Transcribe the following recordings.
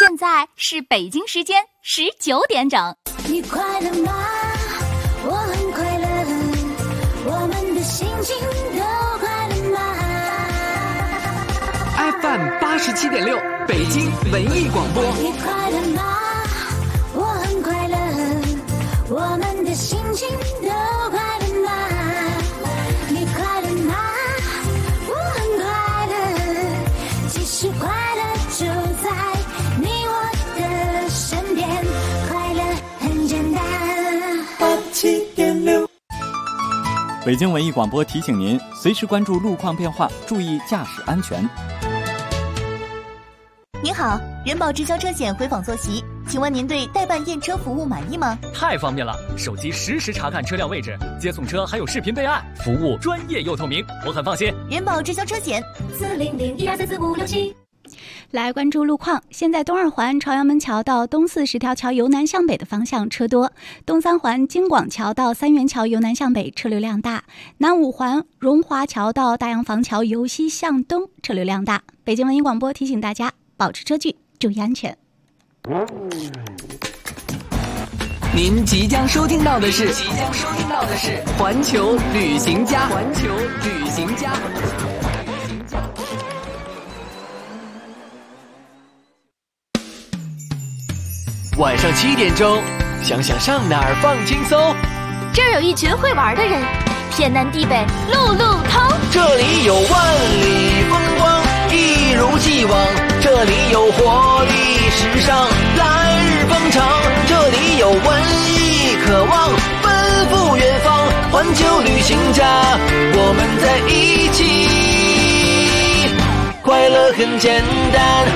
现在是北京时间19点整。 你快乐吗？我很快乐，我们的心情都快乐吗 ？FM 87.6，北京文艺广播。 你快乐吗？我很快乐，我们的心情都快乐吗？你快乐吗？我很快乐，其实快乐就在你我的身边，快乐很简单。87.6， 北京文艺广播提醒您，随时关注路况变化，注意驾驶安全。 您好，人保直销车险回访坐席，请问您对代办验车服务满意吗？ 太方便了，手机实时查看车辆位置，接送车还有视频备案，服务专业又透明，我很放心。 人保直销车险40012344567。 来关注路况，现在东二环朝阳门桥到东四十条桥由南向北的方向车多，东三环京广桥到三元桥由南向北车流量大，南五环荣华桥到大洋房桥由西向东车流量大。北京文艺广播提醒大家保持车距，注意安全。 您即将收听到的是环球旅行家。晚上7点钟，想想上哪儿放轻松。 这儿有一群会玩的人，天南地北路路通。 这里有万里风光，一如既往。这里有活力时尚，来日方长。这里有文艺渴望，奔赴远方。环球旅行家，我们在一起，快乐很简单。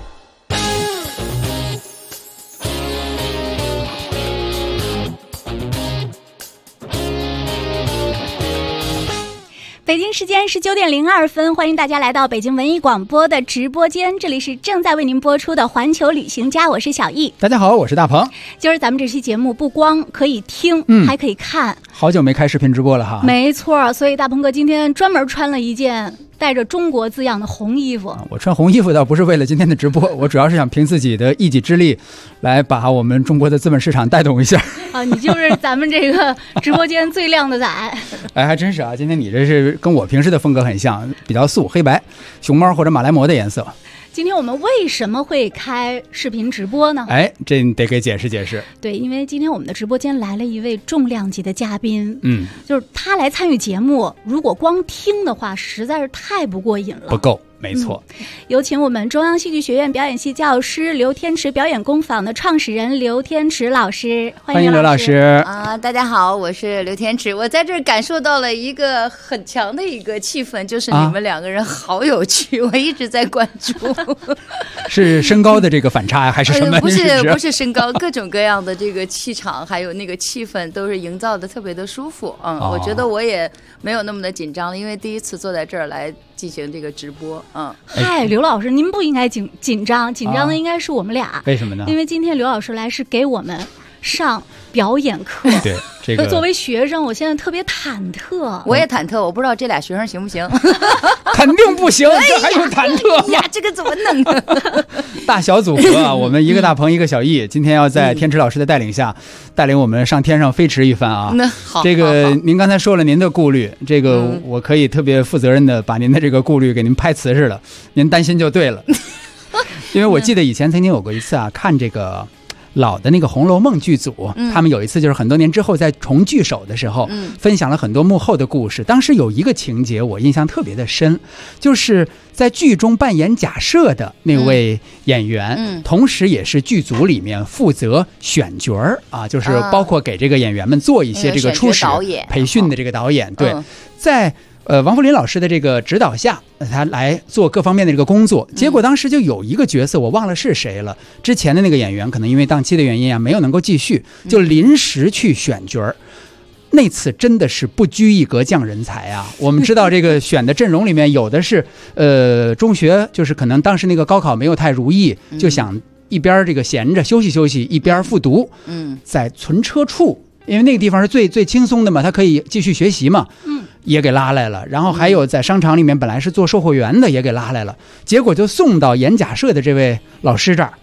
北京时间19点02分，欢迎大家来到北京文艺广播的直播间，这里是正在为您播出的环球旅行家，我是小易。 大家好，我是大鹏。 今儿咱们这期节目不光可以听，还可以看。 好久没开视频直播了哈。 没错，所以大鹏哥今天专门穿了一件带着中国字样的红衣服。 我穿红衣服倒不是为了今天的直播，我主要是想凭自己的一己之力来把我们中国的资本市场带动一下。 啊，你就是咱们这个直播间最靓的仔。 哎，还真是啊，今天你这是跟我平时的风格很像，比较素，黑白熊猫或者马来貘的颜色。 今天我们为什么会开视频直播呢？ 哎，这你得给解释解释。 对，因为今天我们的直播间来了一位重量级的嘉宾，就是他来参与节目，如果光听的话，实在是太不过瘾了， 不够。没错， 有请我们中央戏剧学院表演系教师刘天池表演工坊的创始人刘天池老师，欢迎刘老师啊！大家好，我是刘天池。我在这儿感受到了一个很强的一个气氛，就是你们两个人好有趣，我一直在关注。 是身高的这个反差还是什么？ 不是身高，各种各样的这个气场还有那个气氛都是营造的特别的舒服。我觉得我也没有那么的紧张了，因为第一次坐在这儿来进行这个直播。 嗨，刘老师，您不应该紧张的应该是我们俩。 为什么呢？ 因为今天刘老师来是给我们上表演课。 对，这个作为学生，我现在特别忐忑。 我也忐忑，我不知道这俩学生行不行。 肯定不行，这还有忐忑呀？这个怎么弄的？ 大小组合啊，我们一个大鹏一个小易，今天要在天池老师的带领下，带领我们上天上飞驰一番啊。 好， 这个您刚才说了您的顾虑，这个我可以特别负责任的把您的这个顾虑给您拍瓷实了，您担心就对了。因为我记得以前曾经有过一次啊，看这个老的那个《红楼梦》剧组，他们有一次就是很多年之后在重聚首的时候，分享了很多幕后的故事。当时有一个情节我印象特别的深，就是在剧中扮演贾赦的那位演员，同时也是剧组里面负责选角啊，就是包括给这个演员们做一些这个初始培训的这个导演。对，在王扶林老师的这个指导下，他来做各方面的这个工作。结果当时就有一个角色，我忘了是谁了。之前的那个演员可能因为档期的原因啊，没有能够继续，就临时去选角儿。那次真的是不拘一格降人才啊！我们知道这个选的阵容里面有的是中学，就是可能当时那个高考没有太如意，就想一边这个闲着休息休息，一边复读。在存车处，因为那个地方是最轻松的嘛，他可以继续学习嘛。也给拉来了，然后还有在商场里面本来是做售货员的也给拉来了，结果就送到演假设的这位老师这儿，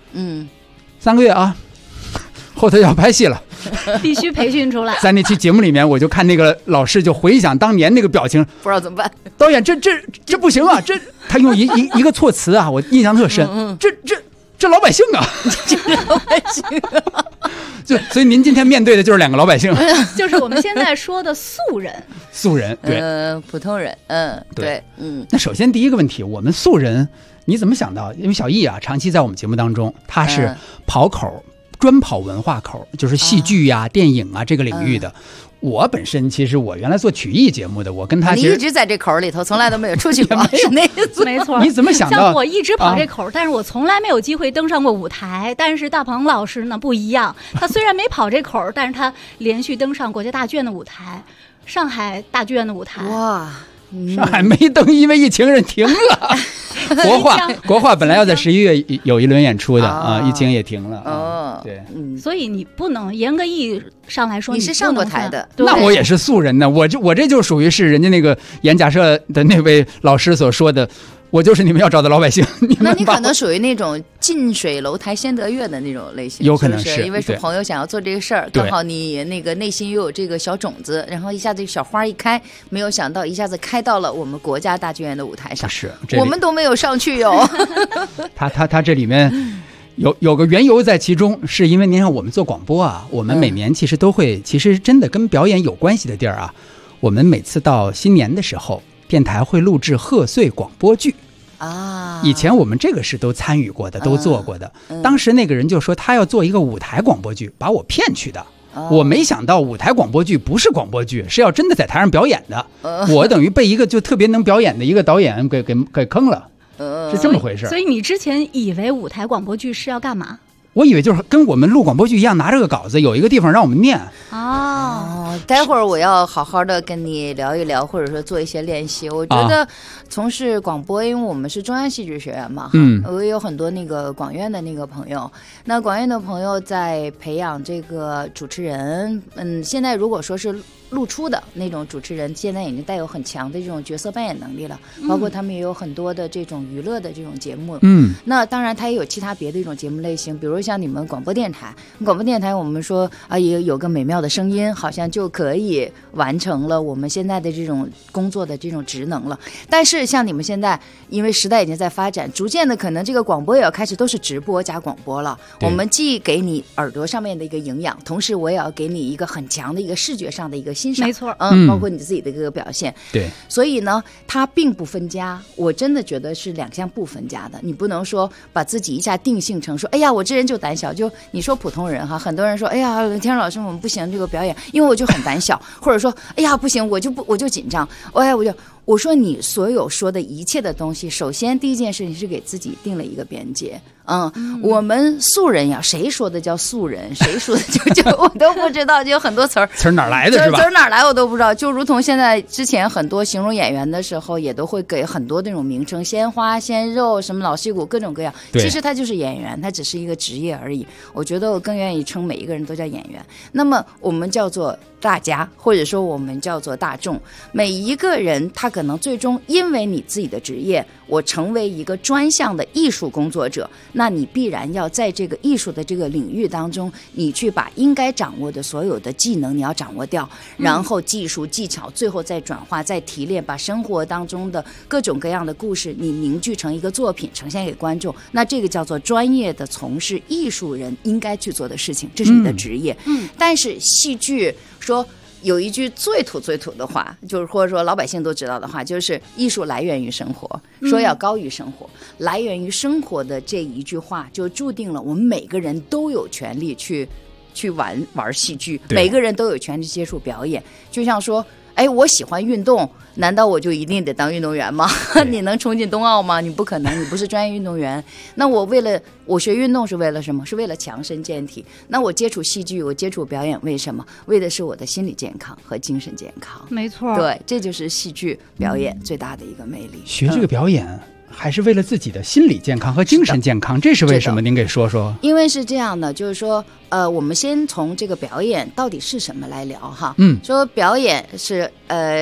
3个月啊，后头要拍戏了， 必须培训出来。 在那期节目里面，我就看那个老师就回想当年那个表情， 不知道怎么办。 导演，这不行啊！他用一个措辞啊，我印象特深。这老百姓啊， 这老百姓啊， 所以您今天面对的就是2个老百姓， 就是我们现在说的素人。 素人，对， 普通人，对， 那首先第一个问题，我们素人你怎么想到？因为小易啊，长期在我们节目当中，他是跑口，专跑文化口，就是戏剧呀、电影啊这个领域的。我本身其实我原来做曲艺节目的，我跟他你一直在这口里头，从来都没有出去过，是那意思。 没错， 你怎么想到？ 像我一直跑这口，但是我从来没有机会登上过舞台。但是大鹏老师呢不一样，他虽然没跑这口，但是他连续登上国家大剧院的舞台，上海大剧院的舞台。 哇！ 上海没登，因为疫情人停了。国画本来要在11月有一轮演出的啊，疫情也停了。对， 所以你不能严格意义上来说， 你是上过台的。 那我也是素人呢，我这就属于是人家那个演假设的那位老师所说的。我就是你们要找的老百姓。 那你可能属于那种近水楼台先得月的那种类型， 有可能是因为是朋友想要做这个事儿，刚好你那个内心又有这个小种子，然后一下子小花一开，没有想到一下子开到了我们国家大剧院的舞台上， 是我们都没有上去哟。 他这里面有个缘由在其中，是因为您看我们做广播啊，我们每年其实都会，其实真的跟表演有关系的地儿啊，我们每次到新年的时候，电台会录制贺岁广播剧啊。以前我们这个是都参与过的，都做过的。当时那个人就说他要做一个舞台广播剧，把我骗去的。我没想到舞台广播剧不是广播剧，是要真的在台上表演的。我等于被一个就特别能表演的一个导演给坑了，是这么回事。 所以你之前以为舞台广播剧是要干嘛？ 我以为就是跟我们录广播剧一样，拿着个稿子，有一个地方让我们念。 待会儿我要好好的跟你聊一聊，或者说做一些练习。我觉得从事广播，因为我们是中央戏剧学院嘛，我也有很多那个广院的那个朋友。那广院的朋友在培养这个主持人，现在如果说是露出的那种主持人，现在已经带有很强的这种角色扮演能力了，包括他们也有很多的这种娱乐的这种节目。那当然他也有其他别的一种节目类型，比如像你们广播电台，我们说也有个美妙的声音，好像就可以完成了我们现在的这种工作的这种职能了。但是像你们现在，因为时代已经在发展，逐渐的可能这个广播也要开始都是直播加广播了。我们既给你耳朵上面的一个营养，同时我也要给你一个很强的一个视觉上的一个欣赏， 没错， 包括你自己的一个表现。 对， 所以呢，它并不分家。我真的觉得是两项不分家的。你不能说把自己一下定性成说，哎呀，我这人就胆小。就你说普通人哈，很多人说，哎呀，天生老师我们不行这个表演，因为我就很胆小，或者说，哎呀，不行，我就紧张，我说你所有说的一切的东西，首先第一件事你是给自己定了一个边界。我们素人呀，谁说的叫素人，谁说的就我都不知道，就有很多词儿哪来的是吧？ 词儿哪来我都不知道。就如同现在之前很多形容演员的时候，也都会给很多那种名称，鲜花、鲜肉，什么老戏骨，各种各样。其实他就是演员，他只是一个职业而已。我觉得我更愿意称每一个人都叫演员。那么我们叫做大家，或者说我们叫做大众，每一个人他可能最终因为你自己的职业，我成为一个专项的艺术工作者，那你必然要在这个艺术的这个领域当中，你去把应该掌握的所有的技能你要掌握掉，然后技术技巧最后再转化再提炼，把生活当中的各种各样的故事你凝聚成一个作品呈现给观众，那这个叫做专业的从事艺术人应该去做的事情，这是你的职业。但是戏剧说有一句最土的话，就是或者说老百姓都知道的话，就是艺术来源于生活，说要高于生活，来源于生活的这一句话，就注定了我们每个人都有权利去玩戏剧，每个人都有权利接触表演。就像说，我喜欢运动，难道我就一定得当运动员吗？你能冲进冬奥吗？你不可能，你不是专业运动员。那我学运动是为了什么？是为了强身健体。那我接触戏剧，我接触表演，为什么？为的是我的心理健康和精神健康。 没错， 对，这就是戏剧表演最大的一个魅力。 学这个表演还是为了自己的心理健康和精神健康，这是为什么？您给说说。 因为是这样的，就是说，我们先从这个表演到底是什么来聊哈。说表演是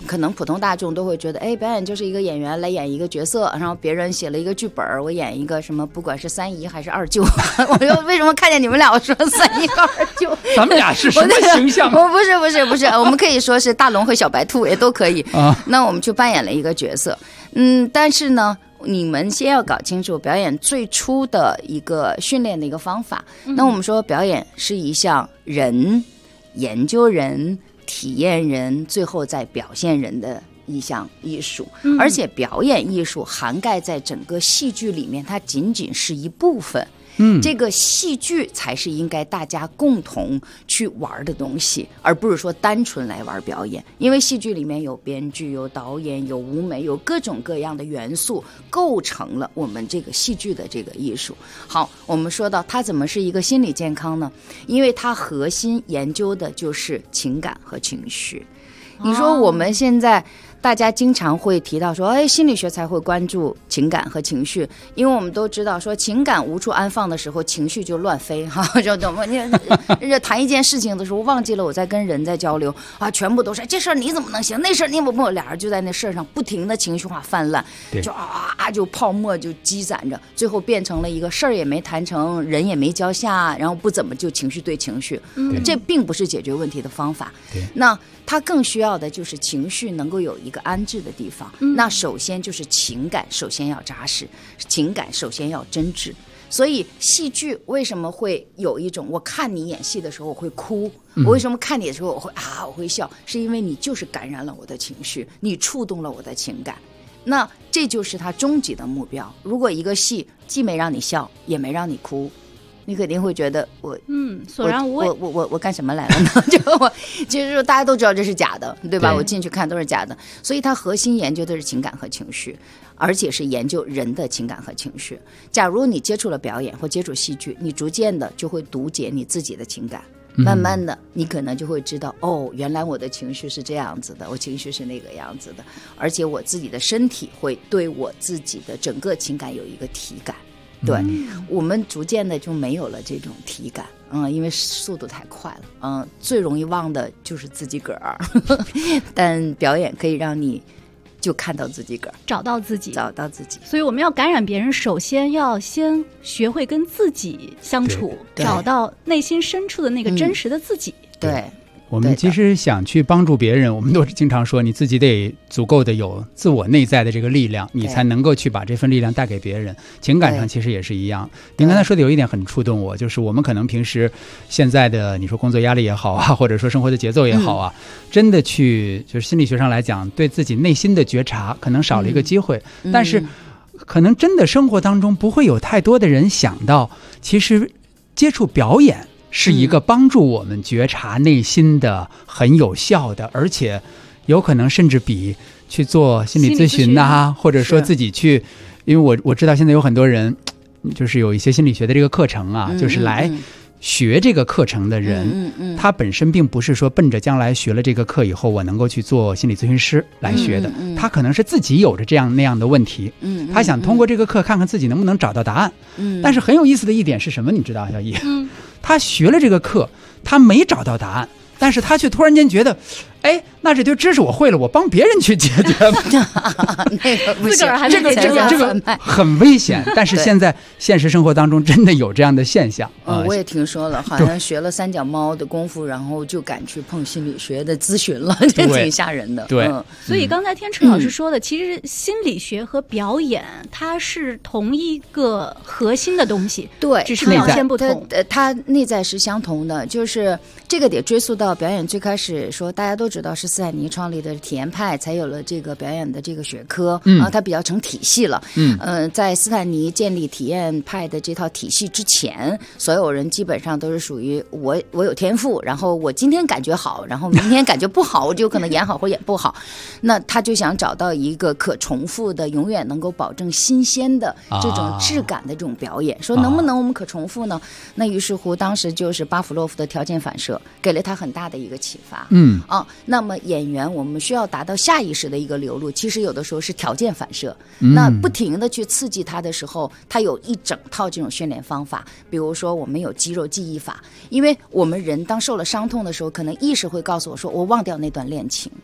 可能普通大众都会觉得，哎，表演就是一个演员来演一个角色，然后别人写了一个剧本，我演一个什么，不管是三姨还是二舅，我就为什么看见你们俩我说三姨和二舅？ 咱们俩是什么形象？ 不是，我们可以说是大龙和小白兔也都可以啊。那我们去扮演了一个角色，但是呢，你们先要搞清楚表演最初的一个训练的一个方法。那我们说表演是一项人、研究人、体验人，最后再表现人的一项艺术。而且表演艺术涵盖在整个戏剧里面，它仅仅是一部分。这个戏剧才是应该大家共同去玩的东西，而不是说单纯来玩表演。因为戏剧里面有编剧、有导演、有舞美，有各种各样的元素构成了我们这个戏剧的这个艺术。好，我们说到它怎么是一个心理健康呢？因为它核心研究的就是情感和情绪。你说我们现在大家经常会提到说，哎，心理学才会关注情感和情绪，因为我们都知道说情感无处安放的时候，情绪就乱飞哈，就懂吗？你谈一件事情的时候，忘记了我在跟人在交流啊，全部都是这事儿你怎么能行，那事儿你怎么，俩人就在那事儿上不停的情绪化泛滥，就就泡沫就积攒着，最后变成了一个事儿也没谈成，人也没交下，然后不怎么就情绪对情绪，这并不是解决问题的方法。那它更需要的就是情绪能够有一个安置的地方。那首先就是情感，首先要扎实，情感首先要真挚。所以戏剧为什么会有一种，我看你演戏的时候我会哭，我为什么看你的时候我会笑，是因为你就是感染了我的情绪，你触动了我的情感。那这就是它终极的目标。如果一个戏既没让你笑也没让你哭，你肯定会觉得索然无味。我干什么来了呢？就是说大家都知道这是假的，对吧？我进去看都是假的，所以它核心研究的是情感和情绪，而且是研究人的情感和情绪。假如你接触了表演或接触戏剧，你逐渐的就会读解你自己的情感。慢慢的你可能就会知道，原来我的情绪是这样子的，我情绪是那个样子的，而且我自己的身体会对我自己的整个情感有一个体感。对，我们逐渐的就没有了这种体感，因为速度太快了，最容易忘的就是自己个儿，但表演可以让你就看到自己个儿， 找到自己。 所以我们要感染别人，首先要先学会跟自己相处，找到内心深处的那个真实的自己。 对。 我们其实想去帮助别人，我们都是经常说你自己得足够的有自我内在的这个力量，你才能够去把这份力量带给别人。情感上其实也是一样。您刚才说的有一点很触动我，就是我们可能平时现在的你说工作压力也好啊，或者说生活的节奏也好啊，真的去就是心理学上来讲，对自己内心的觉察可能少了一个机会。但是可能真的生活当中不会有太多的人想到，其实接触表演是一个帮助我们觉察内心的很有效的，而且有可能甚至比去做心理咨询或者说自己去，因为我知道现在有很多人就是有一些心理学的这个课程啊，就是来学这个课程的人，他本身并不是说奔着将来学了这个课以后我能够去做心理咨询师来学的，他可能是自己有着这样那样的问题，他想通过这个课看看自己能不能找到答案。但是很有意思的一点是什么你知道小易？他学了这个课，他没找到答案，但是他却突然间觉得，哎，那这堆知识我会了，我帮别人去解决那个不行， 这个很危险。但是现在现实生活当中真的有这样的现象。 我也听说了，好像学了三脚猫的功夫，然后就敢去碰心理学的咨询了，这挺吓人的。 对， 所以刚才天池老师说的，其实心理学和表演它是同一个核心的东西， 对， 只是表现不同。 它内在是相同的，就是这个得追溯到表演最开始说，大家都知道是斯坦尼创立的体验派，才有了这个表演的这个学科，它比较成体系了。在斯坦尼建立体验派的这套体系之前，所有人基本上都是属于我有天赋，然后我今天感觉好，然后明天感觉不好，我就可能演好或演不好。那他就想找到一个可重复的，永远能够保证新鲜的这种质感的这种表演，说能不能我们可重复呢？那于是乎当时就是巴甫洛夫的条件反射给了他很大的一个启发。那么演员我们需要达到下意识的一个流露，其实有的时候是条件反射。那不停的去刺激他的时候，他有一整套这种训练方法。比如说我们有肌肉记忆法，因为我们人当受了伤痛的时候，可能意识会告诉我说我忘掉那段恋情，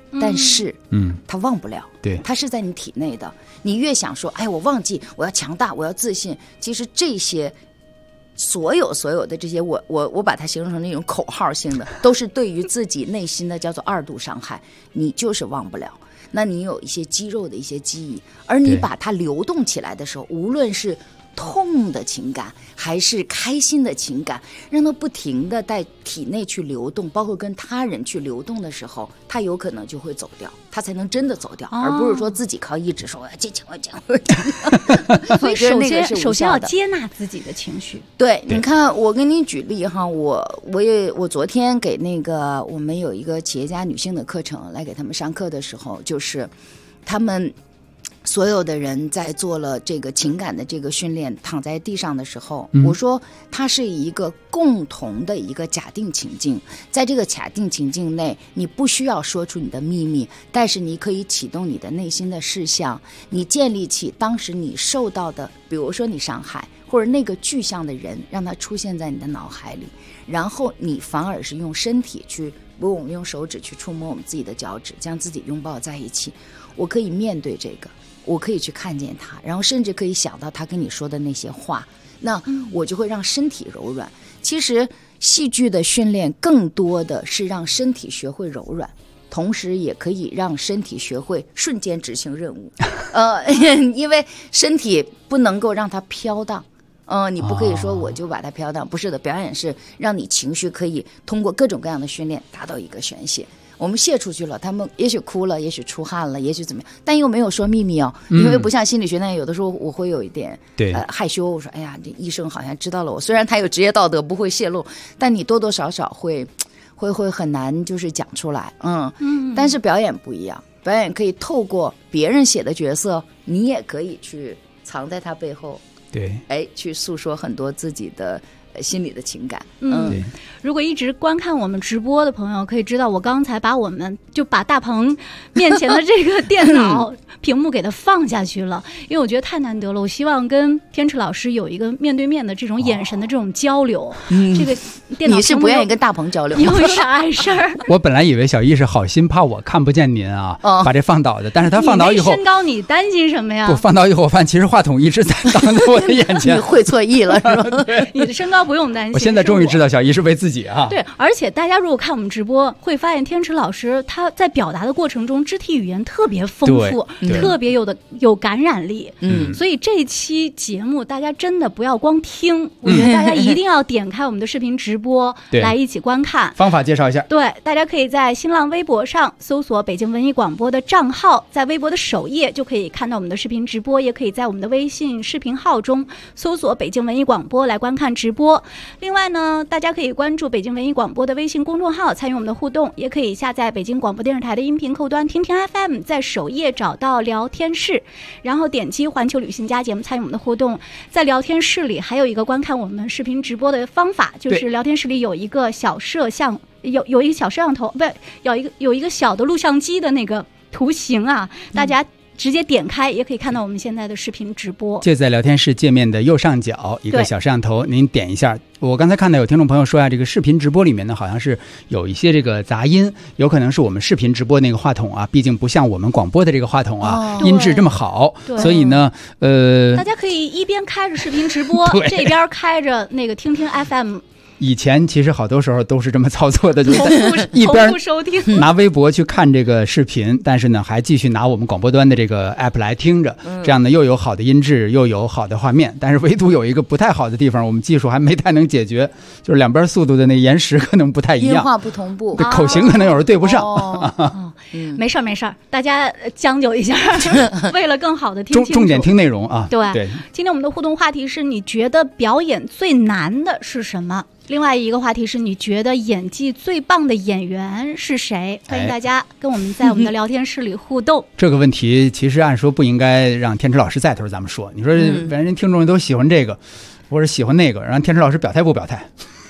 但是它忘不了， 对， 它是在你体内的。你越想说，哎，我忘记，我要强大，我要自信，其实这些所有的这些，我把它形容成那种口号性的，都是对于自己内心的叫做2度伤害，你就是忘不了。那你有一些肌肉的一些记忆，而你把它流动起来的时候，无论是痛的情感还是开心的情感，让它不停的在体内去流动，包括跟他人去流动的时候，它有可能就会走掉，它才能真的走掉，而不是说自己靠意志说我要坚强，我要坚强。 所以首先要接纳自己的情绪。 对，你看，我给你举例哈，我昨天给那个我们有一个企业家女性的课程来给他们上课的时候，就是他们所有的人在做了这个情感的这个训练，躺在地上的时候，我说它是一个共同的一个假定情境，在这个假定情境内，你不需要说出你的秘密，但是你可以启动你的内心的事项，你建立起当时你受到的，比如说你伤害或者那个具象的人，让它出现在你的脑海里，然后你反而是用身体去，比如我们用手指去触摸我们自己的脚趾，将自己拥抱在一起，我可以面对这个，我可以去看见他，然后甚至可以想到他跟你说的那些话，那我就会让身体柔软。其实戏剧的训练更多的是让身体学会柔软，同时也可以让身体学会瞬间执行任务。因为身体不能够让它飘荡。你不可以说我就把它飘荡，不是的，表演是让你情绪可以通过各种各样的训练达到一个宣泄。我们泄出去了，他们也许哭了，也许出汗了，也许怎么样，但又没有说秘密哦，因为不像心理学那样，有的时候我会有一点害羞，我说哎呀，这医生好像知道了我，虽然他有职业道德不会泄露，但你多多少少会很难就是讲出来，但是表演不一样，表演可以透过别人写的角色，你也可以去藏在他背后， 对， 去诉说很多自己的心理的情感。 如果一直观看我们直播的朋友可以知道，我刚才把我们就把大鹏面前的这个电脑屏幕给它放下去了，因为我觉得太难得了，我希望跟天池老师有一个面对面的这种眼神的这种交流。这个电脑你是不愿意跟大鹏交流吗？ 有啥碍事儿？ 我本来以为小易是好心，怕我看不见您啊，把这放倒的，但是他放倒以后， 身高你担心什么呀？ 不放倒以后，我发现其实话筒一直在挡在我的眼前。 你会错意了是吧？ 你的身高不用担心。 我现在终于知道小易是为自己啊。 对，而且大家如果看我们直播，会发现天池老师他在表达的过程中，肢体语言特别丰富，特别有感染力。所以这一期节目大家真的不要光听，我觉得大家一定要点开我们的视频直播来一起观看。 方法介绍一下。 对，大家可以在新浪微博上搜索北京文艺广播的账号，在微博的首页就可以看到我们的视频直播，也可以在我们的微信视频号中搜索北京文艺广播来观看直播。另外呢，大家可以关注北京文艺广播的微信公众号参与我们的互动，也可以下载北京广播电视台的音频客户端听听 FM， 在首页找到聊天室，然后点击环球旅行家节目参与我们的互动。在聊天室里还有一个观看我们视频直播的方法，就是聊天室里有一个小摄像，有一个小摄像头，不是有一个小的录像机的那个图形啊，大家直接点开也可以看到我们现在的视频直播。 就在聊天室界面的右上角一个小摄像头，您点一下。我刚才看到有听众朋友说这个视频直播里面呢，好像是有一些这个杂音，有可能是我们视频直播那个话筒啊，毕竟不像我们广播的这个话筒啊，音质这么好，所以呢，大家可以一边开着视频直播，这边开着那个听听 FM。 以前其实好多时候都是这么操作的，就是一边拿微博去看这个视频，但是呢还继续拿我们广播端的这个 app 来听着，这样呢又有好的音质又有好的画面，但是唯独有一个不太好的地方，我们技术还没太能解决，就是两边速度的那个延时可能不太一样， 音画不同步， 对，口型可能有时候对不上。 没事没事，大家将就一下，为了更好的听清楚， 重点听内容啊。 对，今天我们的互动话题是你觉得表演最难的是什么？另外一个话题是你觉得演技最棒的演员是谁？欢迎大家跟我们在我们的聊天室里互动。 这个问题其实按说不应该让天池老师在头咱们说，你说反正听众都喜欢这个或者喜欢那个，让天池老师表态不表态？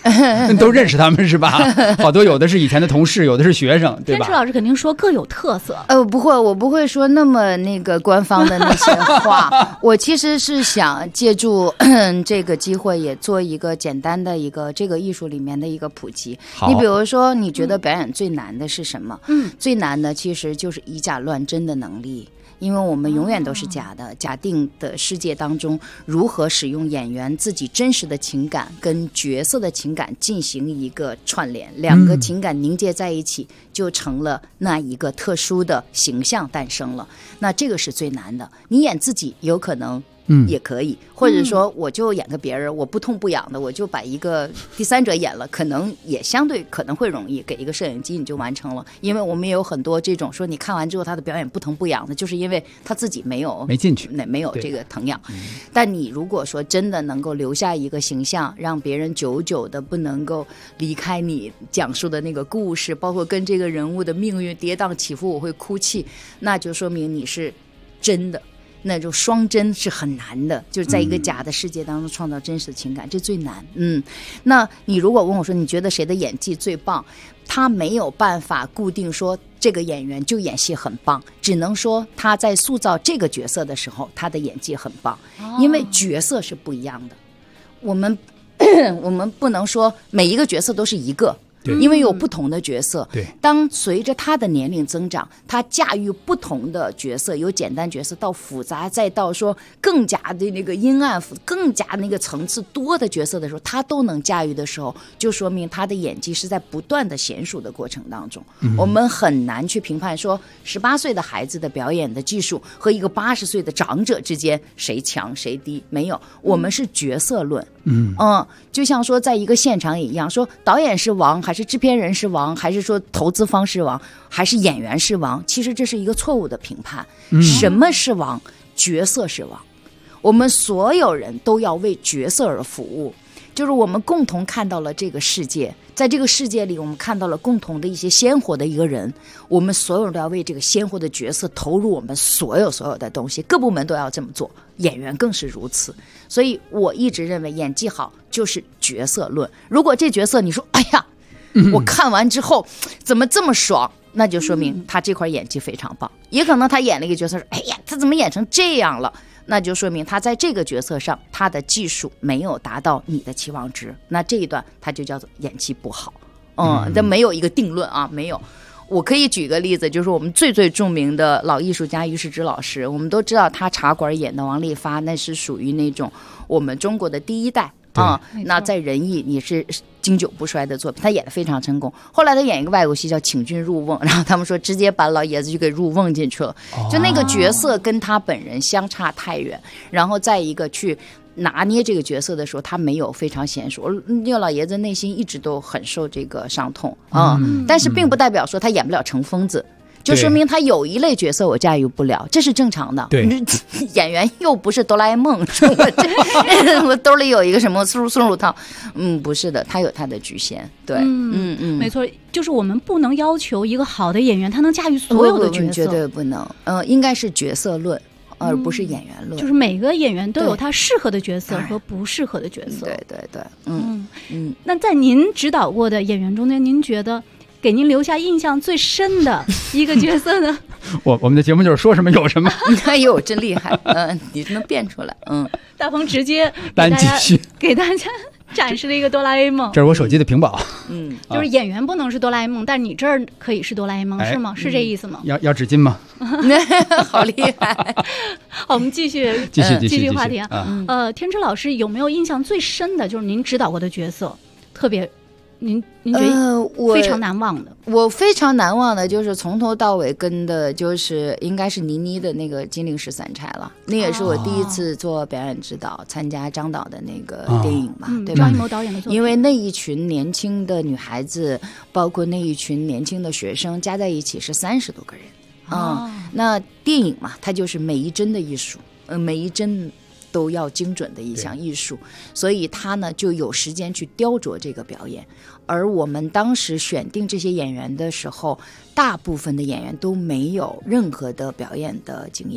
都认识他们是吧？好多有的是以前的同事，有的是学生，对吧？ 天池老师肯定说各有特色。 不会，我不会说那么那个官方的那些话。我其实是想借助这个机会，也做一个简单的一个这个艺术里面的一个普及。你比如说，你觉得表演最难的是什么？最难的其实就是以假乱真的能力。因为我们永远都是假的，假定的世界当中，如何使用演员自己真实的情感跟角色的情感进行一个串联，两个情感凝结在一起，就成了那一个特殊的形象诞生了。那这个是最难的。你演自己有可能也可以，或者说我就演个别人，我不痛不痒的，我就把一个第三者演了，可能也相对可能会容易，给一个摄影机你就完成了。因为我们也有很多这种说你看完之后他的表演不疼不痒的，就是因为他自己没进去，没有这个疼痒。但你如果说真的能够留下一个形象，让别人久久的不能够离开你讲述的那个故事，包括跟这个人物的命运跌宕起伏我会哭泣，那就说明你是真的。那种双真是很难的，就是在一个假的世界当中创造真实的情感，这最难。那你如果问我说你觉得谁的演技最棒，他没有办法固定说这个演员就演戏很棒，只能说他在塑造这个角色的时候他的演技很棒，因为角色是不一样的。我们不能说每一个角色都是一个，因为有不同的角色。当随着他的年龄增长，他驾驭不同的角色，由简单角色到复杂，再到说更加的那个阴暗、更加那个层次多的角色的时候，他都能驾驭的时候，就说明他的演技是在不断的娴熟的过程当中。我们很难去评判说18岁的孩子的表演的技术和一个80岁的长者之间谁强谁低，没有，我们是角色论。就像说在一个现场也一样，说导演是王还是制片人是王，还是说投资方是王，还是演员是王，其实这是一个错误的评判。什么是王？角色是王。我们所有人都要为角色而服务，就是我们共同看到了这个世界，在这个世界里我们看到了共同的一些鲜活的一个人，我们所有人都要为这个鲜活的角色投入我们所有的东西，各部门都要这么做，演员更是如此。所以我一直认为演技好就是角色论。如果这角色你说哎呀我看完之后怎么这么爽，那就说明他这块演技非常棒。也可能他演了一个角色说哎呀他怎么演成这样了，那就说明他在这个角色上他的技术没有达到你的期望值，那这一段他就叫做演技不好。但没有一个定论啊，没有。我可以举个例子，就是我们最著名的老艺术家于世之老师，我们都知道他茶馆演的王利发，那是属于那种我们中国的第一代那在仁义也是经久不衰的作品，他演得非常成功。后来他演一个外国戏叫《请君入瓮》，然后他们说直接把老爷子就给入瓮进去了，就那个角色跟他本人相差太远，然后再一个去拿捏这个角色的时候他没有非常娴熟，那个老爷子内心一直都很受这个伤痛但是并不代表说他演不了成疯子，就说明他有一类角色我驾驭不了，这是正常的。演员又不是哆啦 A 梦，我兜里有一个什么松乳汤，不是的，他有他的局限。对， 没错，就是我们不能要求一个好的演员他能驾驭所有的角色， 绝对不能。应该是角色论，而不是演员论。 就是每个演员都有他适合的角色和不适合的角色。 对， 那在您指导过的演员中间，您觉得给您留下印象最深的一个角色呢？ 我们的节目就是说什么有什么。 哎呦，真厉害！你能变出来。 大鹏直接给大家展示了一个哆啦 A 梦。 这是我手机的屏保。 就是演员不能是哆啦 A 梦，但你这儿可以是哆啦 A 梦，是吗？是这意思吗？ 要纸巾吗？ 好厉害！ 好，我们继续话题啊。天池老师有没有印象最深的，就是您指导过的角色，特别您觉得非常难忘的？ 我非常难忘的就是从头到尾跟的就是应该是倪妮的那个《金陵十三钗》了，那也是我第一次做表演指导，参加张导的那个电影嘛，对吧？ 张艺谋导演的作品。 因为那一群年轻的女孩子，包括那一群年轻的学生，加在一起是30多个人那电影嘛，它就是每一帧的艺术，每一帧都要精准的一项艺术，所以他呢就有时间去雕琢这个表演。而我们当时选定这些演员的时候，大部分的演员都没有任何的表演的经验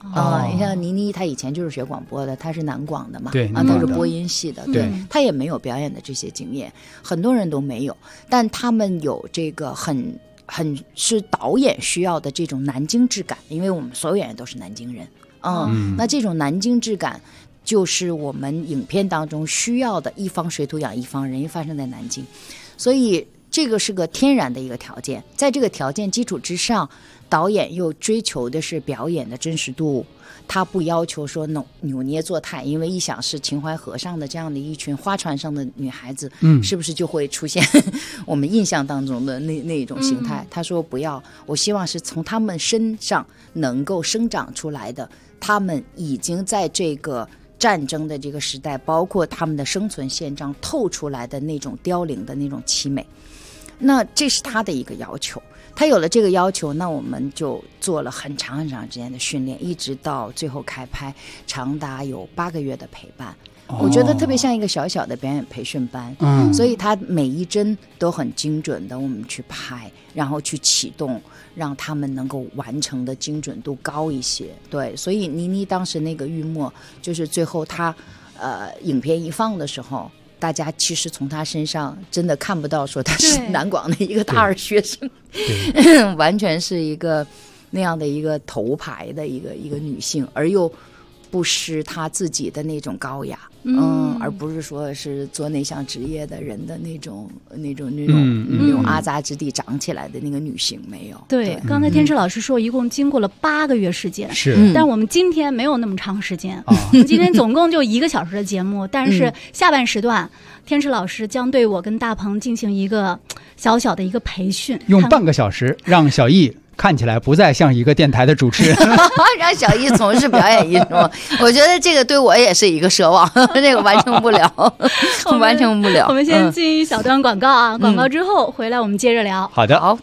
你像倪妮，她以前就是学广播的，她是南广的嘛， 对， 她是播音系的，对，她也没有表演的这些经验，很多人都没有，但他们有这个很是导演需要的这种南京质感，因为我们所有演员都是南京人，那这种南京质感就是我们影片当中需要的，一方水土养一方人，因为发生在南京，所以这个是个天然的一个条件。在这个条件基础之上，导演又追求的是表演的真实度，他不要求说扭捏作态，因为一想是秦淮河上的这样的一群花船上的女孩子，是不是就会出现我们印象当中的那种形态？他说不要，我希望是从他们身上能够生长出来的，他们已经在这个战争的这个时代，包括他们的生存宪章透出来的那种凋零的那种凄美。那这是他的一个要求，他有了这个要求，那我们就做了很长很长时间的训练，一直到最后开拍，长达有8个月的陪伴。我觉得特别像一个小小的表演培训班，所以他每一帧都很精准的我们去拍，然后去启动，让他们能够完成的精准度高一些。对，所以倪妮当时那个玉墨，就是最后他影片一放的时候，大家其实从他身上真的看不到说他是南广的一个大二学生，完全是一个那样的一个头牌的一个女性，而又不失她自己的那种高雅，而不是说是做那项职业的人的那种阿扎之地长起来的那个女性没有。 对，刚才天池老师说一共经过了8个月时间， 是， 但我们今天没有那么长时间，我们今天总共就1个小时的节目，但是下半时段天池老师将对我跟大鹏进行一个小小的一个培训， 用半个小时让小艺看起来不再像一个电台的主持人让小艺从事表演艺术，我觉得这个对我也是一个奢望，这个完成不了完成不了。 我们先进一小段广告啊，广告之后回来我们接着聊。 好的， 好，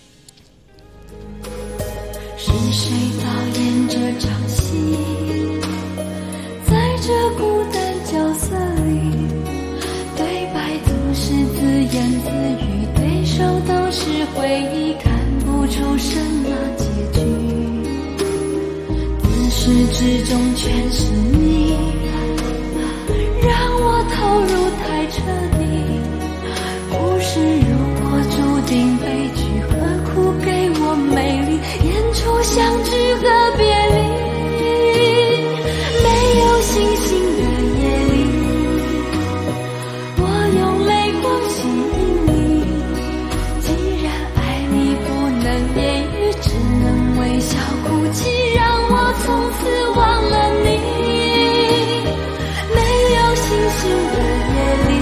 是谁导演这场戏？在这孤单角色里，对白总是自言自语，对手都是回忆，看不出什么结局。自始至终全是你，让我投入太彻底。故事如果注定悲剧，何苦给我美丽？演出相聚和别离，没有星星的夜里，我用泪光吸引你。既然爱你不能言语，只能微笑哭泣，让我从此忘了你。没有星星的夜里，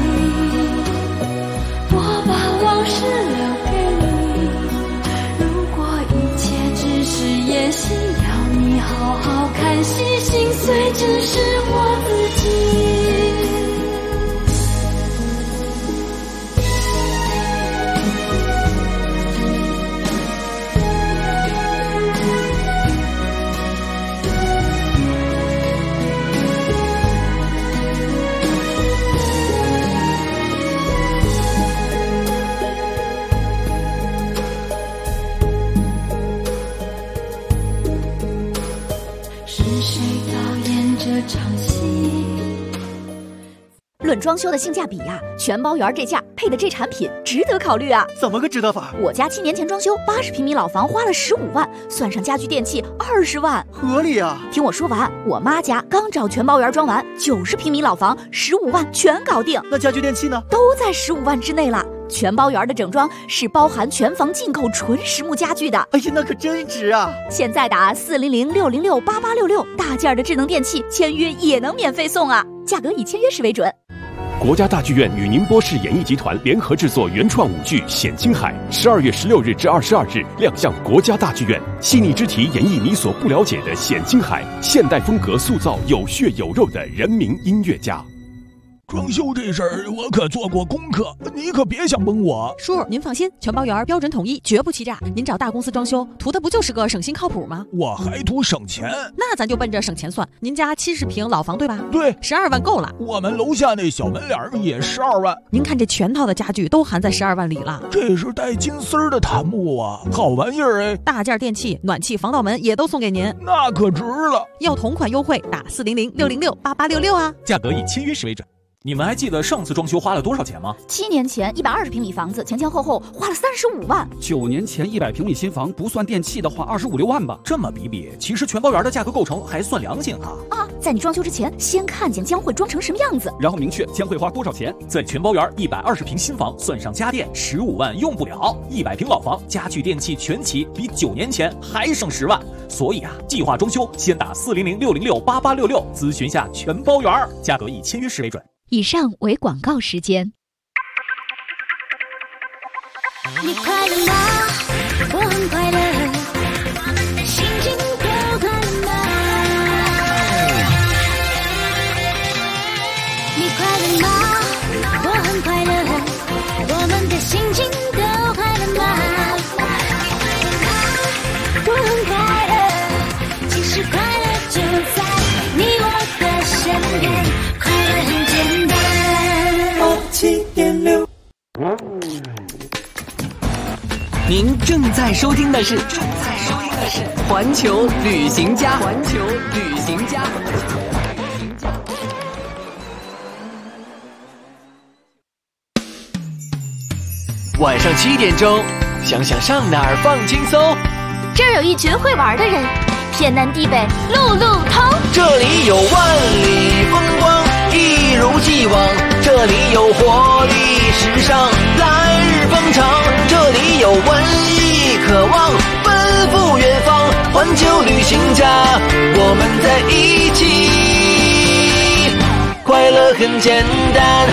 我把往事留给你。如果一切只是演戏，要你好好看戏，心碎只是我自己。是谁导演这场戏？ 论装修的性价比啊，全包园这价配的这产品值得考虑啊！ 怎么个值得法？ 我家7年前装修，80平米老房花了15万，算上家居电器20万， 合理啊！ 听我说完，我妈家刚找全包园装完，90平米老房15万全搞定。 那家居电器呢？ 都在15万之内了。全包园的整装是包含全房进口纯实木家具的。 哎呀，那可真值啊！ 现在打400-606-8866，大件的智能电器签约也能免费送啊！价格以签约时为准。 国家大剧院与宁波市演艺集团联合制作原创舞剧《显青海》，12月16日至22日亮相国家大剧院，细腻之题演绎你所不了解的显青海，现代风格塑造有血有肉的人民音乐家。 装修这事儿我可做过功课，你可别想蒙我。 叔，您放心，全包圆标准统一，绝不欺诈。您找大公司装修，图的不就是个省心靠谱吗？ 我还图省钱， 那咱就奔着省钱算。您家70平老房对吧？ 对 ，12万够了。 我们楼下那小门脸也12万。 您看这全套的家具都含在12万里了。 这是带金丝儿的檀木啊，好玩意儿哎！ 大件电器、暖气、防盗门也都送给您， 那可值了。 要同款优惠，打400-606-8866啊， 价格以签约时为准。你们还记得上次装修花了多少钱吗 ？7年前120平米房子前前后后花了35万。 9年前100平米新房不算电器的话25、6万吧。 这么比，其实全包圆的价格构成还算良心啊！ 在你装修之前，先看见将会装成什么样子， 然后明确将会花多少钱。 在全包圆120平新房算上家电15万用不了，100平老房家具电器全齐，比9年前还省10万。所以计划装修先打400-606-8866咨询下全包圆，价格以签约时为准。 以上为广告时间。 你快乐吗？我很快乐，心情都快乐吗？你快乐吗？我很快乐，我们的心情都快乐吗？我很快乐，其实快乐就在你我的身边，快乐很简单。7.6。 您正在收听的是环球旅行家。晚上7点钟，想想上哪儿放轻松。 这儿有一群会玩的人，天南地北路路通。 这里有万里风光，一如既往。这里有活力时尚，来日方长。这里有文艺渴望，奔赴远方。环球旅行家，我们在一起，快乐很简单。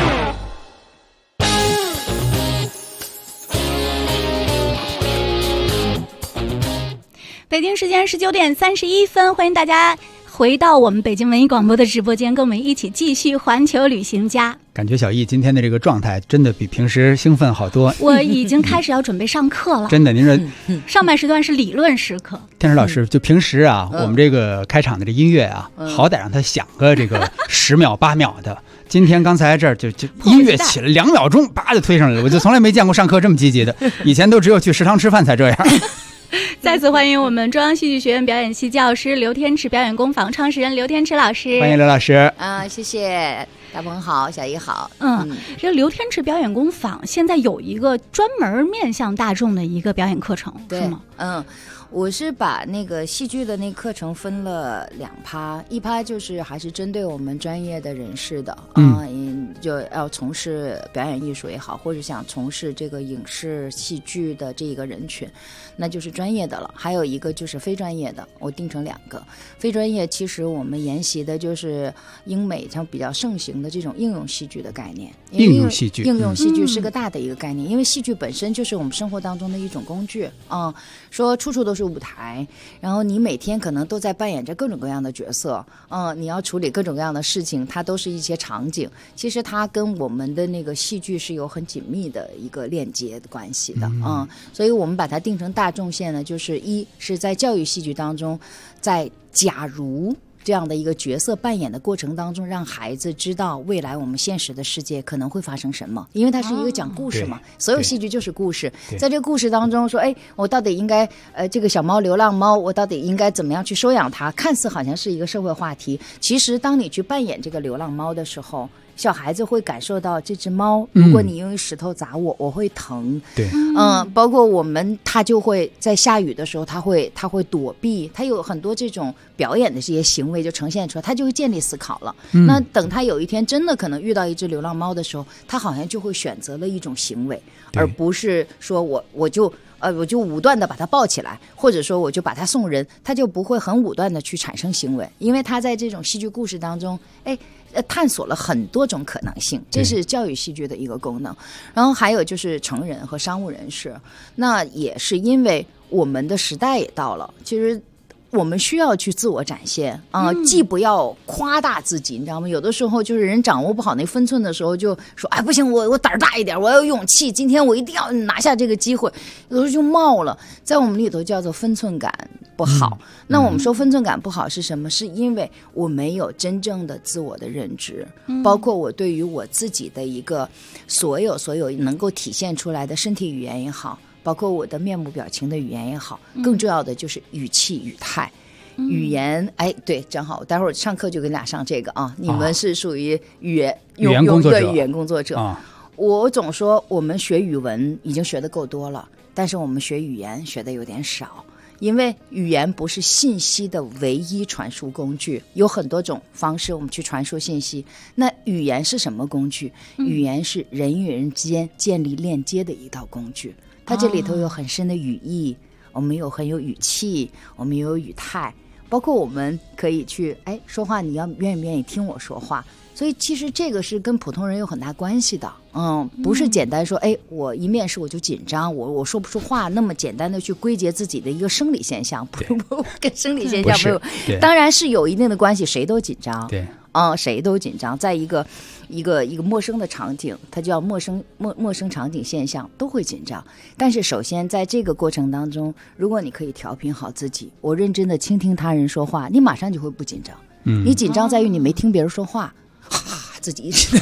北京时间19点31分，欢迎大家回到我们北京文艺广播的直播间，跟我们一起继续环球旅行家。 感觉小易今天的这个状态真的比平时兴奋好多。 我已经开始要准备上课了。 真的，您说上半时段是理论时刻。 天使老师，就平时啊，我们这个开场的这音乐啊，好歹让它响个这个10秒8秒的。今天刚才这儿就音乐起了2秒钟，叭就推上来了。我就从来没见过上课这么积极的，以前都只有去食堂吃饭才这样。 再次欢迎我们中央戏剧学院表演系教师刘天池表演工坊创始人刘天池老师。 欢迎刘老师。 谢谢大鹏好，小姨好。 这刘天池表演工坊现在有一个专门面向大众的一个表演课程，是吗？ 我是把那个戏剧的那课程分了2趴，一趴就是还是针对我们专业的人士的，就要从事表演艺术也好，或者想从事这个影视戏剧的这个人群，那就是专业的了。还有一个就是非专业的，我定成2个。非专业其实我们研习的就是英美上比较盛行的这种应用戏剧的概念。 应用戏剧是个大的一个概念，因为戏剧本身就是我们生活当中的一种工具说处处都是舞台，然后你每天可能都在扮演着各种各样的角色，你要处理各种各样的事情，它都是一些场景，其实它跟我们的那个戏剧是有很紧密的一个链接的关系的，所以我们把它定成大众线呢，就是一是在教育戏剧当中，在假如这样的一个角色扮演的过程当中，让孩子知道未来我们现实的世界可能会发生什么，因为它是一个讲故事嘛，所有戏剧就是故事。在这个故事当中说，我到底应该这个小猫流浪猫，我到底应该怎么样去收养它？看似好像是一个社会话题，其实当你去扮演这个流浪猫的时候，小孩子会感受到这只猫，如果你用石头砸我，我会疼。 对， 包括他就会在下雨的时候，他会躲避，他有很多这种表演的这些行为就呈现出来，他就会建立思考了。那等他有一天真的可能遇到一只流浪猫的时候，他好像就会选择了一种行为，而不是说我就武断的把它抱起来，或者说我就把它送人，他就不会很武断的去产生行为，因为他在这种戏剧故事当中，探索了很多种可能性，这是教育戏剧的一个功能。然后还有就是成人和商务人士，那也是因为我们的时代也到了，其实我们需要去自我展现啊，既不要夸大自己，你知道吗？有的时候就是人掌握不好那分寸的时候，就说哎不行，我胆儿大一点，我要有勇气，今天我一定要拿下这个机会，有的时候就冒了，在我们里头叫做分寸感不好。那我们说分寸感不好是什么？是因为我没有真正的自我的认知，包括我对于我自己的一个所有能够体现出来的身体语言也好，包括我的面部表情的语言也好，更重要的就是语气语态。语言，哎，对，正好，待会儿上课就给你俩上这个啊。你们是属于语言工作者，语言工作者。我总说我们学语文已经学得够多了，但是我们学语言学得有点少，因为语言不是信息的唯一传输工具，有很多种方式我们去传输信息。那语言是什么工具？语言是人与人之间建立链接的一道工具，它这里头有很深的语义，我们很有语气，我们也有语态，包括我们可以去说话，你要愿不愿意听我说话。所以其实这个是跟普通人有很大关系的，不是简单说我一面试我就紧张，我说不出话，那么简单的去归结自己的一个生理现象，不跟生理现象没有，当然是有一定的关系，谁都紧张，对，谁都紧张，在一个陌生的场景，它叫陌生场景现象，都会紧张。但是首先在这个过程当中，如果你可以调频好自己，我认真的倾听他人说话，你马上就会不紧张。你紧张在于你没听别人说话，自己一直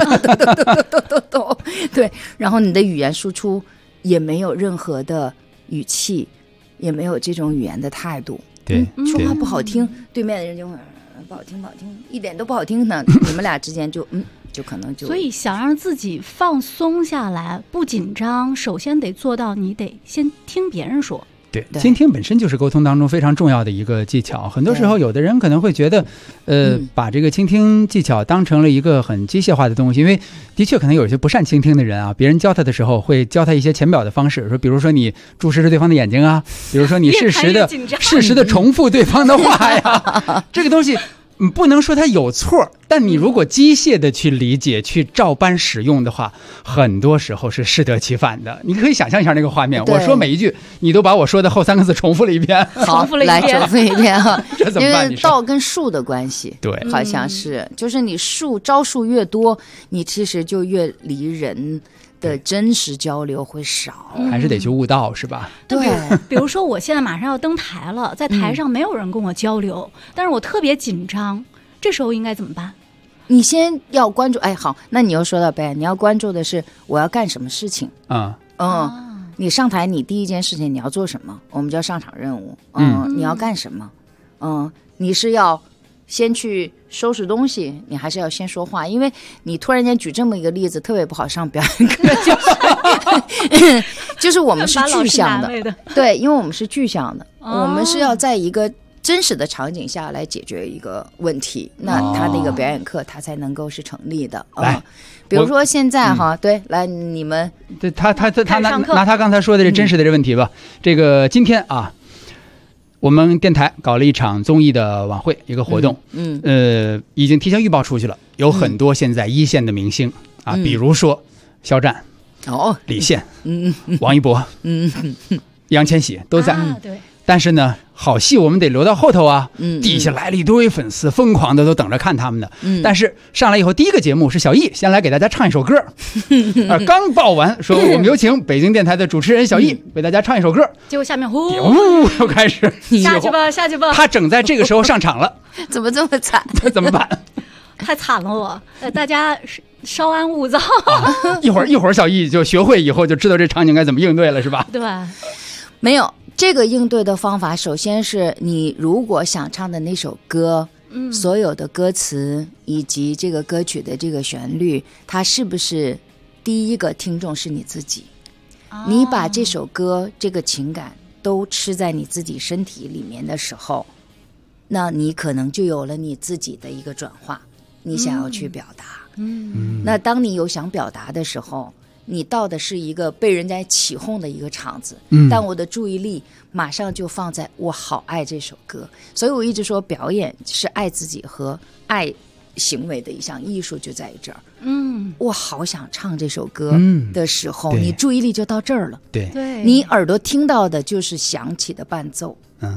对，然后你的语言输出也没有任何的语气，也没有这种语言的态度。对，说话不好听，对面的人就会不好听，一点都不好听呢。你们俩之间就可能就。 所以想让自己放松下来，不紧张，首先得做到你得先听别人说。 对，倾听本身就是沟通当中非常重要的一个技巧。很多时候有的人可能会觉得把这个倾听技巧当成了一个很机械化的东西，因为的确可能有些不善倾听的人啊，别人教他的时候会教他一些浅表的方式，说比如说你注视着对方的眼睛啊，比如说你适时的重复对方的话呀，这个东西不能说它有错，但你如果机械的去理解，去照搬使用的话，很多时候是适得其反的。你可以想象一下那个画面，我说每一句你都把我说的后3个字重复了一遍。 好，来重复一遍哈。 这怎么办？ 因为道跟术的关系，对，好像是，就是你招数越多，你其实就越离人的真实交流会少， 还是得去悟道，是吧？ 对，比如说我现在马上要登台了，在台上没有人跟我交流，但是我特别紧张，这时候应该怎么办？ 你先要关注，好，那你又说到你要关注的是我要干什么事情你上台，你第一件事情你要做什么？我们叫上场任务。你要干什么？你是要先去收拾东西，你还是要先说话？因为你突然间举这么一个例子，特别不好上表演课，就是我们是具象的，对，因为我们是具象的，我们是要在一个真实的场景下来解决一个问题，那他那个表演课他才能够是成立的。比如说现在对，来你们， 对他拿他刚才说的这真实的这问题吧。这个今天啊，我们电台搞了一场综艺的晚会，一个活动，已经提前预报出去了，有很多现在一线的明星啊，比如说肖战、李现、王一博、易烊千玺都在。 对。 但是呢，好戏我们得留到后头啊，底下来了一堆粉丝，疯狂的都等着看他们的。但是上来以后，第一个节目是小易先来给大家唱一首歌，刚报完，说我们有请北京电台的主持人小易为大家唱一首歌， 结果下面又开始下去吧， 他整在这个时候上场了， 怎么这么惨？ 怎么办？ 太惨了我，大家稍安勿躁。 一会儿小易就学会以后就知道这场景该怎么应对了，是吧？ 对， 没有。这个应对的方法，首先是你如果想唱的那首歌，所有的歌词以及这个歌曲的这个旋律，它是不是第一个听众是你自己？你把这首歌这个情感都吃在你自己身体里面的时候，那你可能就有了你自己的一个转化，你想要去表达。那当你有想表达的时候，你到的是一个被人家起哄的一个场子，但我的注意力马上就放在我好爱这首歌。所以我一直说表演是爱自己和爱行为的一项艺术，就在于这儿。我好想唱这首歌的时候，你注意力就到这儿了。对，你耳朵听到的就是响起的伴奏，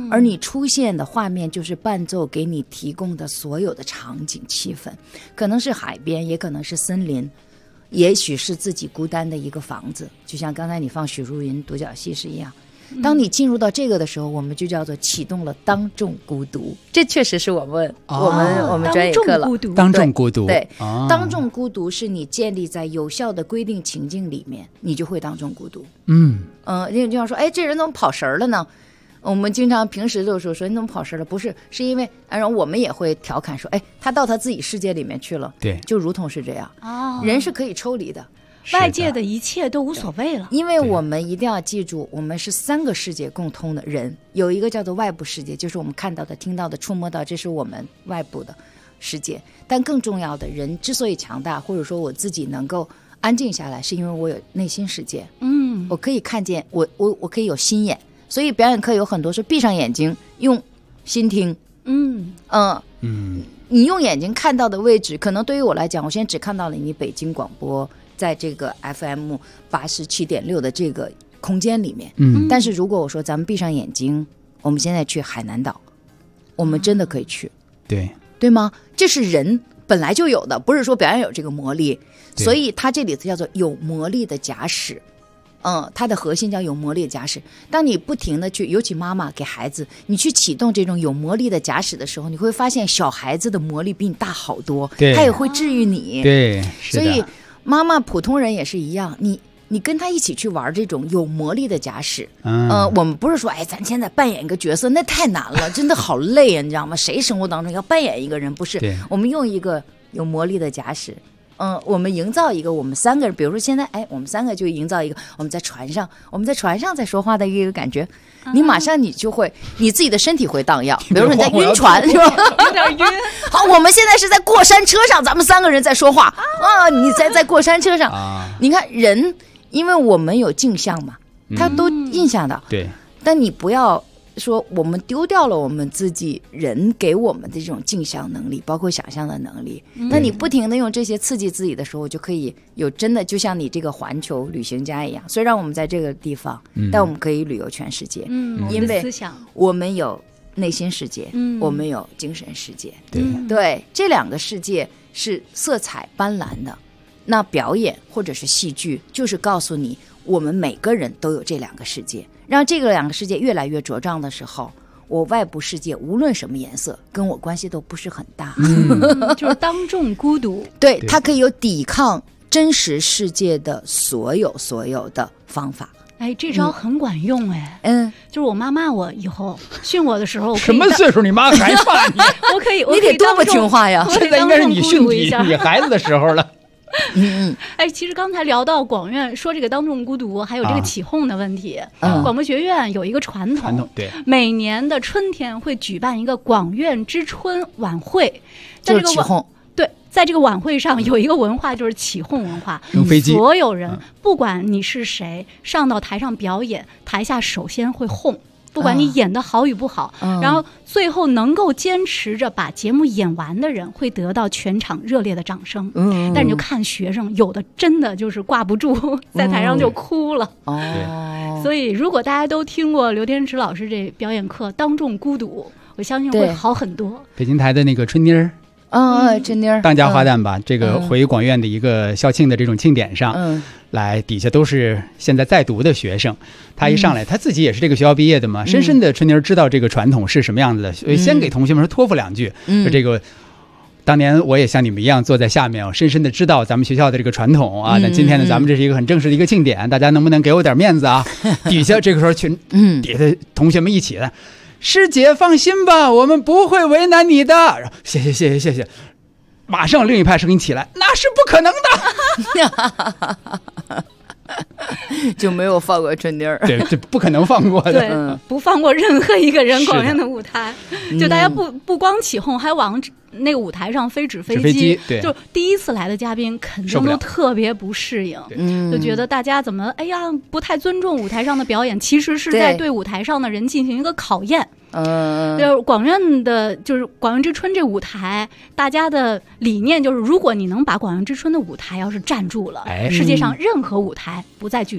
而你出现的画面就是伴奏给你提供的所有的场景气氛，可能是海边，也可能是森林，也许是自己孤单的一个房子，就像刚才你放许茹芸独角戏是一样。当你进入到这个的时候，我们就叫做启动了当众孤独。这确实是我们专业课了。 当众孤独， 对，当众孤独是你建立在有效的规定情境里面，你就会当众孤独。就像说，哎，这人怎么跑神了呢？我们经常平时的时候说你怎么跑神了？不是，是因为然后我们也会调侃说，哎，他到他自己世界里面去了。 对， 就如同是这样。人是可以抽离的。 外界的一切都无所谓了， 因为我们一定要记住，我们是3个世界共通的人，有一个叫做外部世界，就是我们看到的、听到的、触摸到，这是我们外部的世界。但更重要的，人之所以强大，或者说我自己能够安静下来，是因为我有内心世界。我可以看见，我可以有心眼。所以表演课有很多是闭上眼睛用心听。你用眼睛看到的位置，可能对于我来讲，我现在只看到了你北京广播在这个 FM 87.6的这个空间里面。但是如果我说咱们闭上眼睛，我们现在去海南岛，我们真的可以去。对吗？这是人本来就有的，不是说表演有这个魔力，所以它这里叫做有魔力的假使。它的核心叫有魔力的假使。当你不停的去，尤其妈妈给孩子，你去启动这种有魔力的假使的时候，你会发现小孩子的魔力比你大好多，他也会治愈你。 对， 所以妈妈普通人也是一样，你跟他一起去玩这种有魔力的假使。我们不是说，哎，咱现在扮演一个角色，那太难了，真的好累啊，你知道吗？谁生活当中要扮演一个人？不是，我们用一个有魔力的假使。我们营造一个我们3个人，比如说现在，哎，我们3个就营造一个我们在船上在说话的一个感觉，你马上你就会，你自己的身体会荡漾。比如说你在晕船是吧？ 有点晕。 好，我们现在是在过山车上，咱们3个人在说话你在过山车上。你看人，因为我们有镜像嘛，他都印象的。 对。 但你不要说我们丢掉了我们自己人给我们的这种镜像能力，包括想象的能力。那你不停的用这些刺激自己的时候，就可以有真的就像你这个环球旅行家一样，虽然我们在这个地方，但我们可以旅游全世界。因为我们有内心世界，我们有精神世界。对，这2个世界是色彩斑斓的。那表演或者是戏剧，就是告诉你我们每个人都有这2个世界，让这个2个世界越来越茁壮的时候，我外部世界无论什么颜色跟我关系都不是很大。 就是当众孤独。 对，它可以有抵抗真实世界的所有的方法。 哎，这招很管用哎。就是我妈骂我以后训我的时候， 什么岁数你妈还骂你？ 我可以你得多不听话呀！ 现在应该是你训你孩子的时候了。 哎，其实刚才聊到广院说这个当众孤独，还有这个起哄的问题。广播学院有一个传统， 对， 每年的春天会举办一个广院之春晚会， 就是起哄。 对，在这个晚会上有一个文化，就是起哄文化。 扔飞机， 所有人不管你是谁，上到台上表演，台下首先会哄。不管你演得好与不好，然后最后能够坚持着把节目演完的人会得到全场热烈的掌声。但你就看学生，有的真的就是挂不住，在台上就哭了。所以如果大家都听过刘天池老师这表演课《当众孤独》，我相信会好很多。 北京台的那个春妮儿。 春妮儿当家花旦吧，这个回广院的一个校庆的这种庆典上，来底下都是现在在读的学生，他一上来，他自己也是这个学校毕业的嘛，深深的春妮儿知道这个传统是什么样子的，所以先给同学们托付2句，就这个。当年我也像你们一样坐在下面，深深的知道咱们学校的这个传统啊。那今天呢，咱们这是一个很正式的一个庆典，大家能不能给我点面子啊？底下这个时候底下的同学们一起的。师姐放心吧，我们不会为难你的。谢谢。马上另一派声音起来，那是不可能的。 就没有放过春妮儿。 对，这不可能放过的。 对，不放过任何一个人。广院的舞台，就大家不光起哄，还往那个舞台上飞纸飞机。 对， 就第一次来的嘉宾肯定都特别不适应，就觉得大家怎么不太尊重舞台上的表演，其实是在对舞台上的人进行一个考验。就是广院之春这舞台，大家的理念就是，如果你能把广院之春的舞台要是站住了，世界上任何舞台不再惧怕。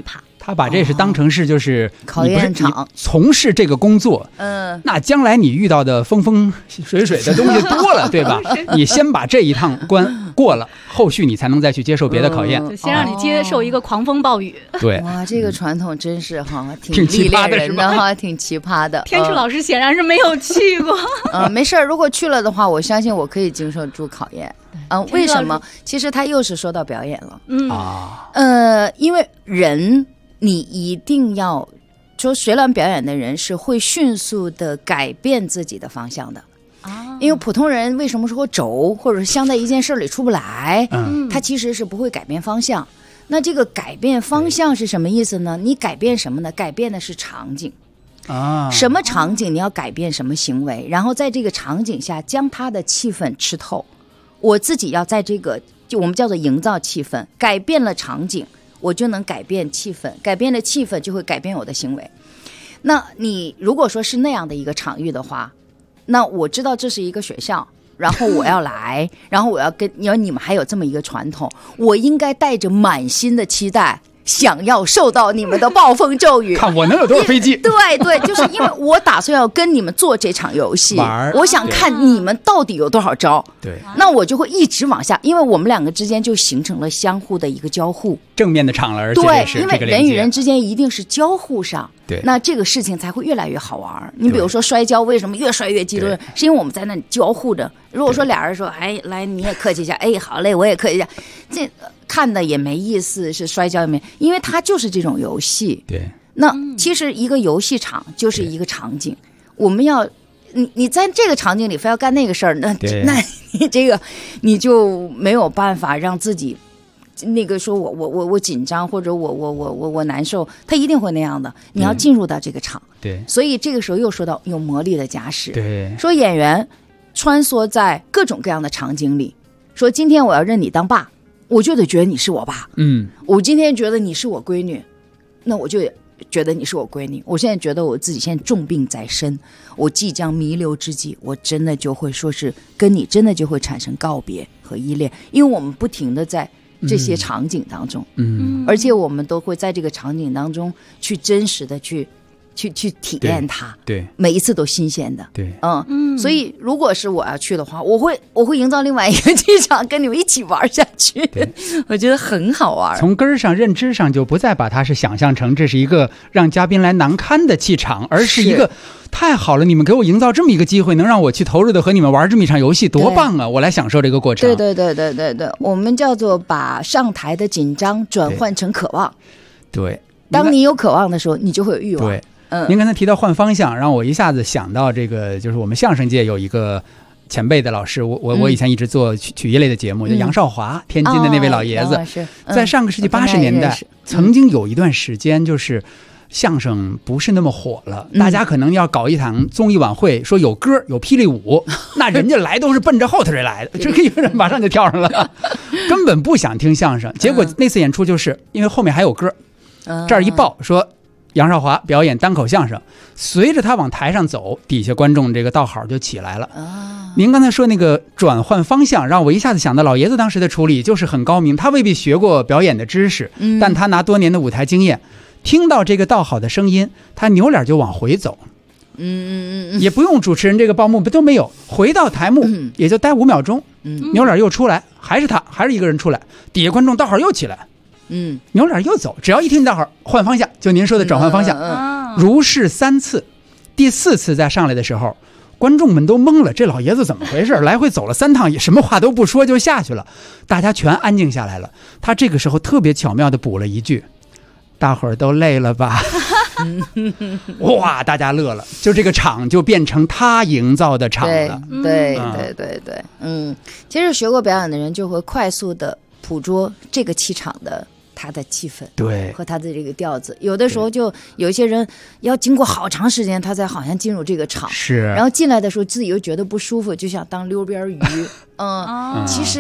他把这是当成是就是考验场， 从事这个工作，那将来你遇到的风风水水的东西多了，对吧？你先把这一趟关过了，后续你才能再去接受别的考验。 先让你接受一个狂风暴雨。 对， 哇，这个传统真是挺历练人的哈，挺奇葩的。 天池老师显然是没有去过。 没事儿，如果去了的话，我相信我可以经受住考验。为什么？其实他又是说到表演了。因为人你一定要说水卵表演的人是会迅速的改变自己的方向的。因为普通人为什么说轴或者是镶在一件事里出不来，他其实是不会改变方向。那这个改变方向是什么意思呢？你改变什么呢？改变的是场景。什么场景你要改变什么行为，然后在这个场景下将它的气氛吃透。我自己要在这个就我们叫做营造气氛，改变了场景我就能改变气氛，改变了气氛就会改变我的行为。那你如果说是那样的一个场域的话，那我知道这是一个学校，然后我要来，然后我要跟你们还有这么一个传统，我应该带着满心的期待，想要受到你们的暴风骤雨， 看我能有多少飞机。 对对，就是因为我打算要跟你们做这场游戏，我想看你们到底有多少招。 对， 那我就会一直往下，因为我们两个之间就形成了相互的一个交互， 正面的场了，而且对，因为人与人之间一定是交互上。 对， 那这个事情才会越来越好玩。你比如说摔跤，为什么越摔越激动？是因为我们在那里交互着。如果说俩人说，哎，来你也客气一下，哎，好嘞，我也客气一下，这看的也没意思，是摔跤也没，因为它就是这种游戏。 对， 那其实一个游戏场就是一个场景，我们要你在这个场景里非要干那个事儿，那你这个你就没有办法让自己。那个说我紧张或者我难受，他一定会那样的。你要进入到这个场， 对， 所以这个时候又说到有魔力的假使， 对， 说演员穿梭在各种各样的场景里，说今天我要认你当爸，我就得觉得你是我爸，我今天觉得你是我闺女，那我就觉得你是我闺女。我现在觉得我自己现在重病在身，我即将弥留之际，我真的就会说是跟你真的就会产生告别和依恋，因为我们不停的在这些场景当中，而且我们都会在这个场景当中去真实的去体验它， 对， 每一次都新鲜的， 对， 所以如果是我要去的话，我会营造另外一个剧场，跟你们一起玩下去，我觉得很好玩。 从根儿上认知上就不再把它是想象成这是一个让嘉宾来难堪的气场，而是一个太好了，你们给我营造这么一个机会，能让我去投入的和你们玩这么一场游戏，多棒啊！我来享受这个过程。 对，我们叫做把上台的紧张转换成渴望。 对， 当你有渴望的时候，你就会有欲望。 对，您刚才提到换方向，让我一下子想到这个，就是我们相声界有一个前辈的老师，我以前一直做曲艺类的节目，叫杨少华，天津的那位老爷子，在上个世纪80年代，曾经有一段时间就是相声不是那么火了，大家可能要搞一场综艺晚会，说有歌有霹雳舞，那人家来都是奔着后头人来的，这个一个人马上就跳上了，根本不想听相声。结果那次演出就是因为后面还有歌，这儿一报说杨少华表演单口相声，随着他往台上走，底下观众这个道好就起来了。您刚才说那个转换方向，让我一下子想到老爷子当时的处理就是很高明，他未必学过表演的知识，但他拿多年的舞台经验，听到这个道好的声音，他扭脸就往回走，也不用主持人这个报幕都没有，回到台幕也就待5秒钟，扭脸又出来，还是他，还是一个人出来，底下观众道好又起来，扭脸又走，只要一听道好换方向，就您说的转换方向，如是3次，第4次再上来的时候，观众们都懵了，这老爷子怎么回事？来回走了3趟，也什么话都不说就下去了，大家全安静下来了。他这个时候特别巧妙地补了一句：“大伙儿都累了吧？”哇，大家乐了，就这个场就变成他营造的场了。 对，其实学过表演的人就会快速地捕捉这个气场的他的气氛， 对， 和他的这个调子。有的时候就有一些人要经过好长时间，他才好像进入这个场， 是。 然后进来的时候自己又觉得不舒服，就想当溜边鱼。其实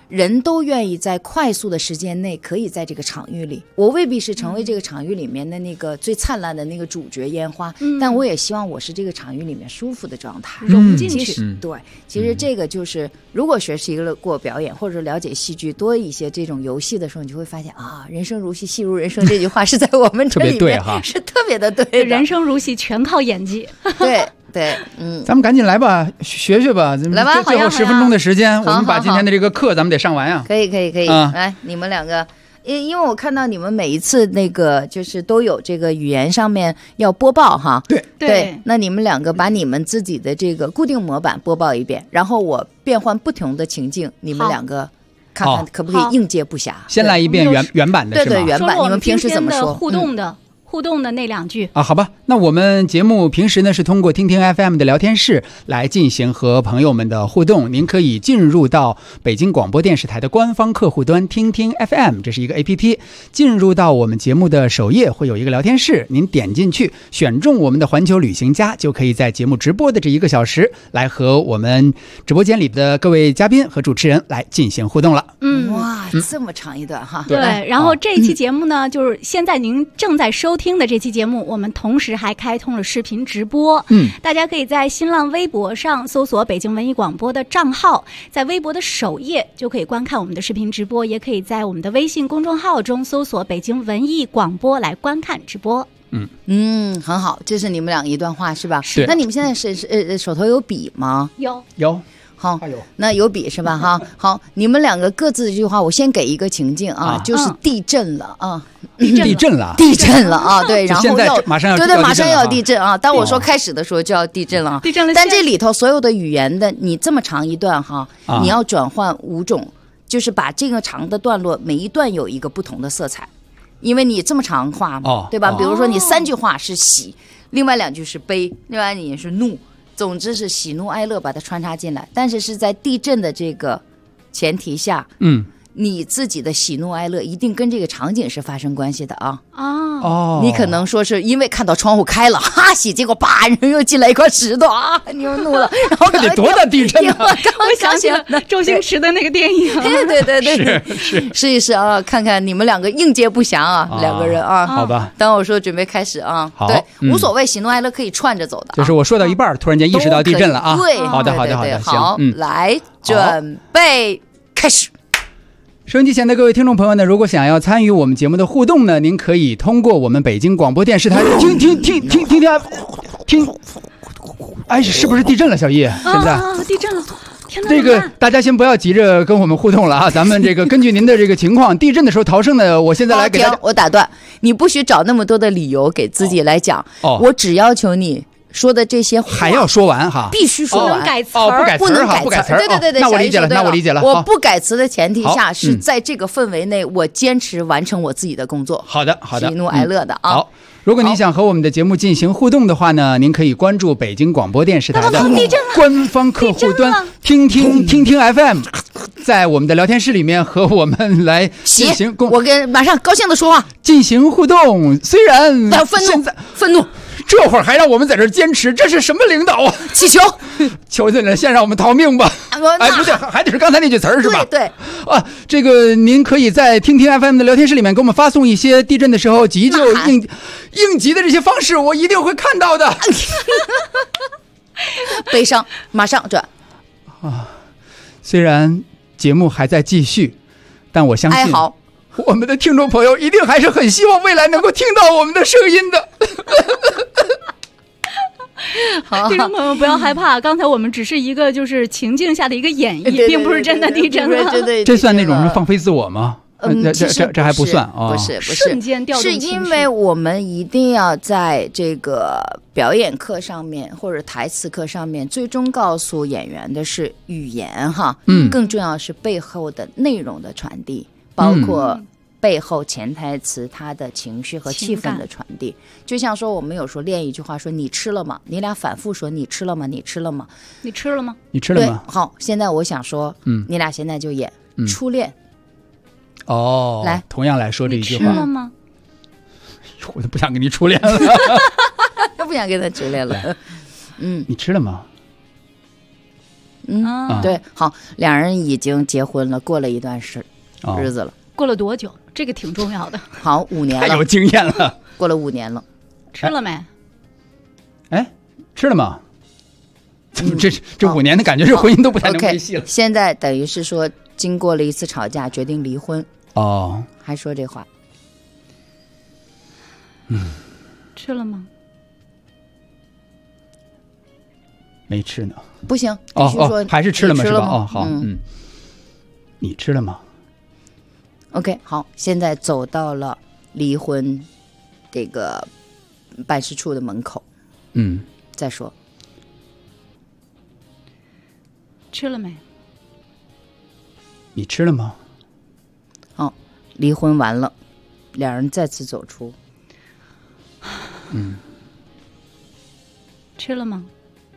人都愿意在快速的时间内可以在这个场域里，我未必是成为这个场域里面的那个最灿烂的那个主角烟花，但我也希望我是这个场域里面舒服的状态， 融进去。 对，其实这个就是如果学习过表演或者了解戏剧多一些这种游戏的时候，你就会发现啊，人生如戏，戏如人生这句话是在我们这里面是特别的对的， 人生如戏，全靠演技。 对， 咱们赶紧来吧，学学吧， 来吧， 最后10分钟的时间，我们把今天的这个课咱们得上完啊。 可以，来，你们两个，因为我看到你们每一次那个就是都有这个语言上面要播报哈。对，那你们两个把你们自己的这个固定模板播报一遍，然后我变换不同的情境，你们两个看看可不可以应接不暇。 先来一遍原版的是吗？ 对，原版，你们平时怎么说？ 互动的那2句啊，好吧，那我们节目平时呢是通过听听 FM 的聊天室来进行和朋友们的互动。您可以进入到北京广播电视台的官方客户端听听 FM， 这是一个 APP， 进入到我们节目的首页会有一个聊天室，您点进去选中我们的环球旅行家，就可以在节目直播的这1个小时来和我们直播间里的各位嘉宾和主持人来进行互动了。 哇，这么长一段哈。 对，然后这期节目呢，就是现在您正在收听的这期节目，我们同时还开通了视频直播。大家可以在新浪微博上搜索北京文艺广播的账号，在微博的首页就可以观看我们的视频直播，也可以在我们的微信公众号中搜索北京文艺广播来观看直播。 很好，这是你们俩一段话是吧？ 是。 那你们现在是手头有笔吗？ 有。 好，那有笔是吧？哈，好，你们两个各自的这句话，我先给一个情境啊，就是地震了啊， 地震了啊，对，然后马上要地震啊。当我说开始的时候就要地震了，但这里头所有的语言的，你这么长一段哈，你要转换5种，就是把这个长的段落每一段有一个不同的色彩，因为你这么长话嘛，对吧？比如说你3句话是喜，另外2句是悲，另外你是怒。总之是喜怒哀乐把它穿插进来，但是是在地震的这个前提下，你自己的喜怒哀乐一定跟这个场景是发生关系的啊。你可能说是因为看到窗户开了，哈喜，结果叭人又进来一块石头啊，你又怒了，然后这得多大地震啊！ 我想起了周星驰的那个电影。 对，试一试啊，看看你们两个应接不暇啊，2个人啊。 好吧， 当我说准备开始啊，对，无所谓，喜怒哀乐可以串着走的。 就是我说到一半，突然间意识到地震了啊。 对， 好的， 行，来，准备开始。 收音机前的各位听众朋友呢，如果想要参与我们节目的互动呢，您可以通过我们北京广播电视台听，哎，是不是地震了，小叶？现在地震了。 这个大家先不要急着跟我们互动了啊，咱们这个根据您的这个情况，地震的时候逃生的，我现在来给大家。 我打断，你不许找那么多的理由给自己来讲，我只要求你说的这些话还要说完哈， 必须说完， 不能改词儿， 不能改词儿， 对， 那我理解了， 我不改词的前提下是在这个氛围内，我坚持完成我自己的工作。 好的， 喜怒哀乐的啊。 好，如果您想和我们的节目进行互动的话呢，您可以关注北京广播电视台的官方客户端听听 FM， 在我们的聊天室里面和我们来进行我跟马上高兴的说话进行互动。虽然愤怒。 这会儿还让我们在这坚持，这是什么领导啊？ 气球， 求求你了，先让我们逃命吧！哎，不对，还得是刚才那句词儿是吧？ 对啊，这个您可以在听听 FM 的聊天室里面给我们发送一些地震的时候急救应急的这些方式，我一定会看到的。 悲伤，马上转啊！虽然节目还在继续，但我相信。 哀嚎。 我们的听众朋友一定还是很希望未来能够听到我们的声音的。 听众朋友不要害怕，刚才我们只是一个就是情境下的一个演绎，并不是真的地震了。 这算那种是放飞自我吗？这还不算啊， 不是瞬间调动情绪， 是因为我们一定要在这个表演课上面或者台词课上面，最终告诉演员的是语言哈，更重要是背后的内容的传递。包括背后潜台词他的情绪和气氛的传递，就像说我们有时候练一句话说你吃了吗，你俩反复说你吃了吗，你吃了吗， 你吃了吗， 你吃了吗。 好，现在我想说你俩现在就演初恋。 哦， 来同样来说这一句话。 你吃了吗？ 我都不想跟你初恋了。 又不想跟他初恋了。 你吃了吗？ 对，好，两人已经结婚了，过了一段日子了。 过了多久？这个挺重要的。 好，5年了， 太有经验了。 过了5年了， 吃了没？ 哎，吃了吗？怎么这5年的感觉，这婚姻都不太能维系了。 现在等于是说，经过了一次吵架，决定离婚。 哦， 还说这话。 吃了吗？ 没吃呢。 不行，必须说还是吃了吗？是吧？哦，好，你吃了吗 ？OK， 好，现在走到了离婚这个办事处的门口。再说。 吃了没？ 你吃了吗？ 好，离婚完了，两人再次走出。 吃了吗？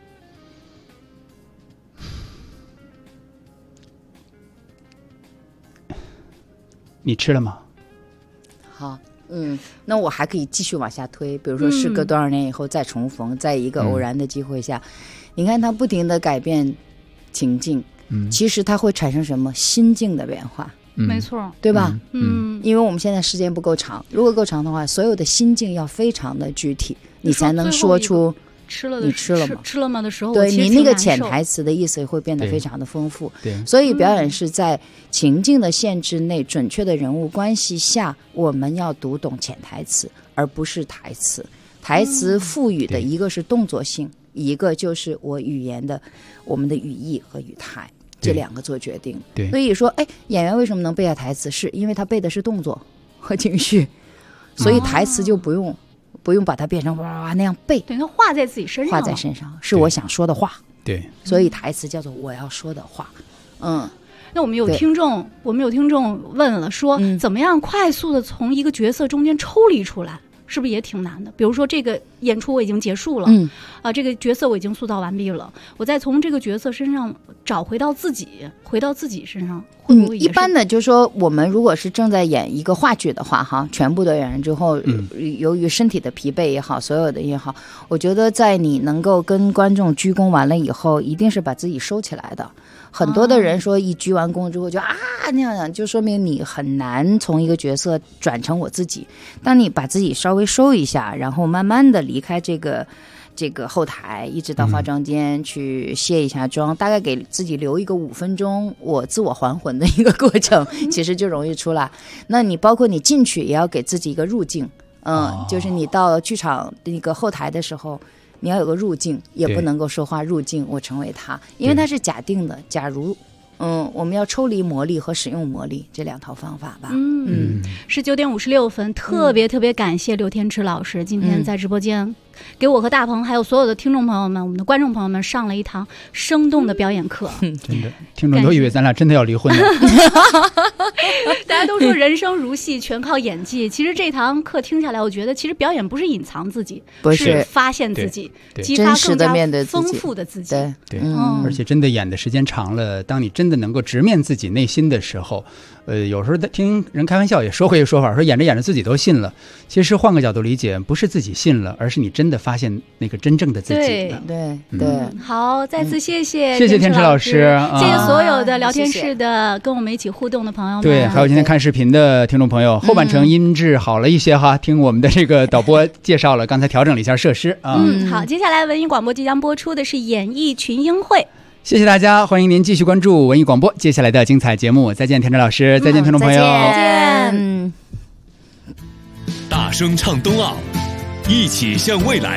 你吃了吗？ 好，那我还可以继续往下推，比如说时隔多少年以后再重逢，在一个偶然的机会下，你看他不停的改变情境，其实它会产生什么心境的变化。 没错， 对吧？因为我们现在时间不够长，如果够长的话，所有的心境要非常的具体，你才能说出你吃了吗？ 吃了吗的时候， 对你那个潜台词的意思会变得非常的丰富。 对， 所以表演是在情境的限制内，准确的人物关系下，我们要读懂潜台词，而不是台词。台词赋予的一个是动作性，一个就是我们的语义和语态。这两个做决定。 对， 所以说，演员为什么能背下台词？是因为他背的是动作和情绪，所以台词就不用把它变成哇哇那样背， 对，它画在自己身上， 画在身上是我想说的话。 对， 所以台词叫做我要说的话。 那我们有听众问了，说怎么样快速的从一个角色中间抽离出来？是不是也挺难的？比如说这个演出我已经结束了，这个角色我已经塑造完毕了，我再从这个角色身上找回到自己身上，会不会也是？ 一般的就是说，我们如果是正在演一个话剧的话，哈，全部的演员之后，由于身体的疲惫也好，所有的也好，我觉得在你能够跟观众鞠躬完了以后，一定是把自己收起来的。很多的人说一鞠完躬之后就那样，就说明你很难从一个角色转成我自己。当你把自己稍微收一下，然后慢慢的离开这个后台，一直到化妆间去卸一下妆，大概给自己留一个5分钟我自我还魂的一个过程，其实就容易出来。那你包括你进去也要给自己一个入境，就是你到剧场那个后台的时候，你要有个入境，也不能够说话入境我成为他，因为它是假定的。假如我们要抽离魔力和使用魔力这2套方法吧。 是9点56分，特别感谢刘天池老师今天在直播间给我和大鹏还有所有的听众朋友们，我们的观众朋友们上了一堂生动的表演课。 真的，听众都以为咱俩真的要离婚了。 大家都说人生如戏，全靠演技。其实这堂课听下来，我觉得其实表演不是隐藏自己，是发现自己，激发更加丰富的自己。 对，而且真的演的时间长了，当你真的能够直面自己内心的时候，有时候听人开玩笑也说过一个说法，说演着演着自己都信了。其实换个角度理解，不是自己信了，而是你真的发现那个真正的自己了。 对。 好，再次谢谢天池老师， 谢谢所有的聊天室的跟我们一起互动的朋友们。 对，还有今天看视频的听众朋友，后半程音质好了一些哈，听我们的这个导播介绍了，刚才调整了一下设施啊。 好，接下来文艺广播即将播出的是演艺群英会。 谢谢大家，欢迎您继续关注文艺广播接下来的精彩节目。再见，天池老师，再见，听众朋友， 再见。 大声唱冬奥，一起向未来。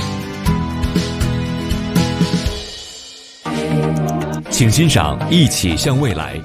请欣赏《一起向未来》。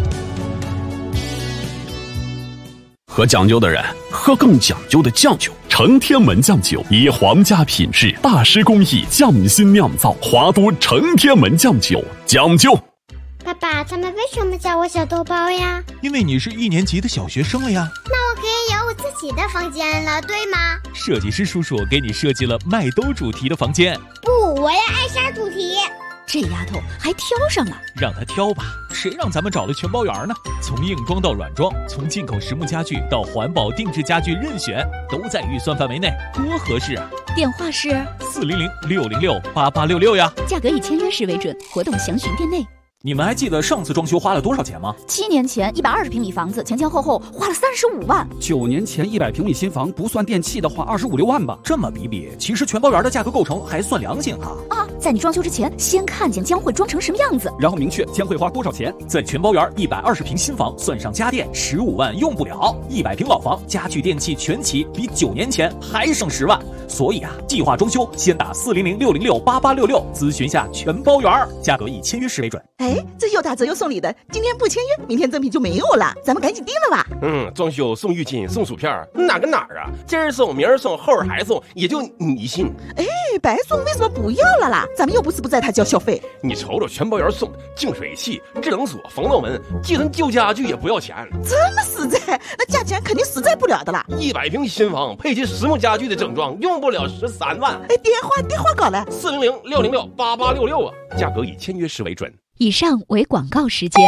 喝讲究的人喝更讲究的酱酒， 承天门酱酒，以皇家品质、大师工艺匠心酿造，华都承天门酱酒，讲究。 爸爸，他们为什么叫我小豆包呀？ 因为你是1年级的小学生了呀。 那我可以有我自己的房间了，对吗？ 设计师叔叔给你设计了麦兜主题的房间。 不，我要艾莎主题。 这丫头还挑上了， 让她挑吧，谁让咱们找了全包园呢？从硬装到软装，从进口实木家具到环保定制家具，任选，都在预算范围内，多合适啊！ 电话是 400-606-8866呀， 价格以签约式为准，活动详询店内。 你们还记得上次装修花了多少钱吗 ？7年前120平米房子前后花了35万。 9年前100平米新房不算电器的话25、6万吧。 这么比，其实全包园的价格构成还算良心哈。 在你装修之前，先看见将会装成什么样子， 然后明确将会花多少钱。 在全包园120平新房算上家电15万用不了，100平老房家具电器全齐，比9年前还省10万。所以计划装修先打400-606-8866咨询下全包园，价格以签约式为准。 这又打折又送礼的，今天不签约，明天赠品就没有了，咱们赶紧定了吧。 装修送浴巾送薯片，哪跟哪儿啊？今儿送明儿送后儿还送，也就你信。 白送为什么不要了啦？咱们又不是不在他交小费。 你瞅瞅全包园送净水器、智能锁、防盗门，寄存旧家具也不要钱， 这么实在，那价钱肯定实在不了的啦。 100平新房配齐实木家具的整装，用不了13万。 电话搞来 400-606-8866啊，价格以签约式为准。 以上为广告时间。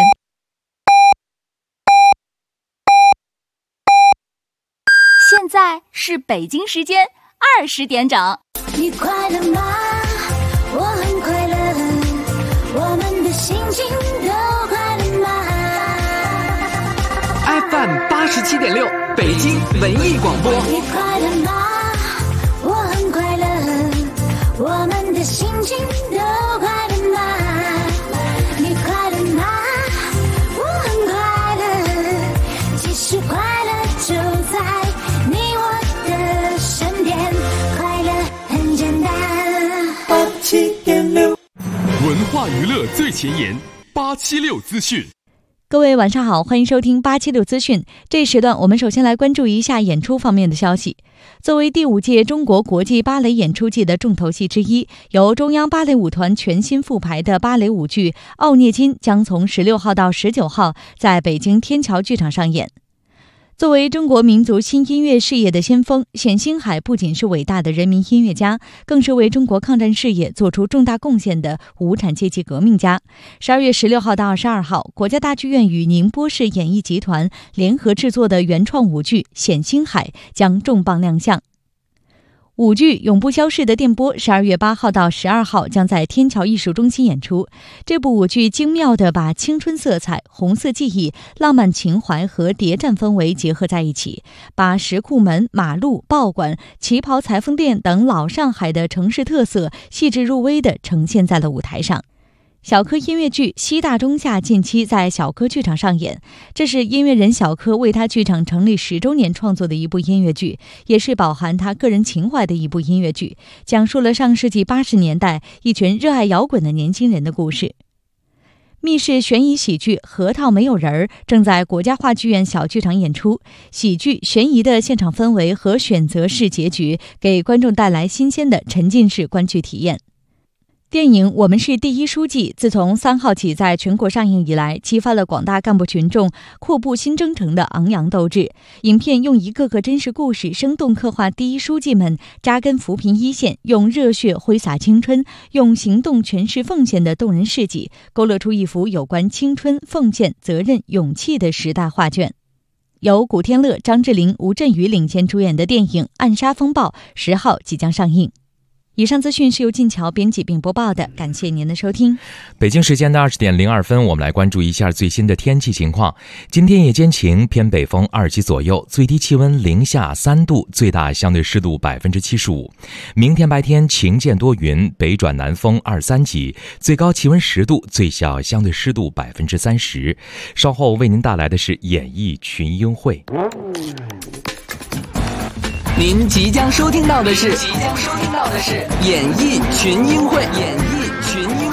现在是北京时间20点整。 你快乐吗？我很快乐，我们的心情都快乐吗 ？FM 87.6，北京文艺广播。 你快乐吗？我很快乐，我们的心情都快乐吗？你快乐吗？我很快乐，其实快乐就在你我的身边，快乐很简单。 87.6，文化娱乐最前沿，876资讯。 各位晚上好，欢迎收听876资讯。这一时段我们首先来关注一下演出方面的消息。作为第5届中国国际芭蕾演出季的重头戏之一，由中央芭蕾舞团全新复排的芭蕾舞剧《奥涅金》将从16号到19号在北京天桥剧场上演。作为中国民族新音乐事业的先锋，冼星海不仅是伟大的人民音乐家，更是为中国抗战事业做出重大贡献的无产阶级革命家。12月16号到22号，国家大剧院与宁波市演艺集团联合制作的原创舞剧《冼星海》将重磅亮相。舞剧《永不消逝的电波》12月8号到12号将在天桥艺术中心演出。这部舞剧精妙地把青春色彩、红色记忆、浪漫情怀和谍战氛围结合在一起，把石库门、马路、报馆、旗袍裁缝店等老上海的城市特色细致入微地呈现在了舞台上。小柯音乐剧《西大中下》近期在小柯剧场上演，这是音乐人小柯为他剧场成立10周年创作的一部音乐剧，也是饱含他个人情怀的一部音乐剧，讲述了上世纪80年代一群热爱摇滚的年轻人的故事。密室悬疑喜剧《核桃没有人儿》正在国家话剧院小剧场演出，喜剧悬疑的现场氛围和选择式结局给观众带来新鲜的沉浸式观剧体验。电影《我们是第一书记》自从3号起在全国上映以来，激发了广大干部群众阔步新征程的昂扬斗志。影片用一个个真实故事生动刻画第一书记们扎根扶贫一线，用热血挥洒青春，用行动诠释奉献的动人事迹，勾勒出一幅有关青春、奉献、责任、勇气的时代画卷。由古天乐、张智霖、吴镇宇领衔主演的电影《暗杀风暴》10号即将上映。以上资讯是由晋桥编辑并播报的，感谢您的收听。 北京时间的20点02分，我们来关注一下最新的天气情况。今天夜间晴，偏北风2级左右，最低气温零下3度，最大相对湿度75%。明天白天晴间多云，北转南风2-3级，最高气温10度，最小相对湿度30%。稍后为您带来的是演艺群英会。 您即将收听到的是演艺群英会。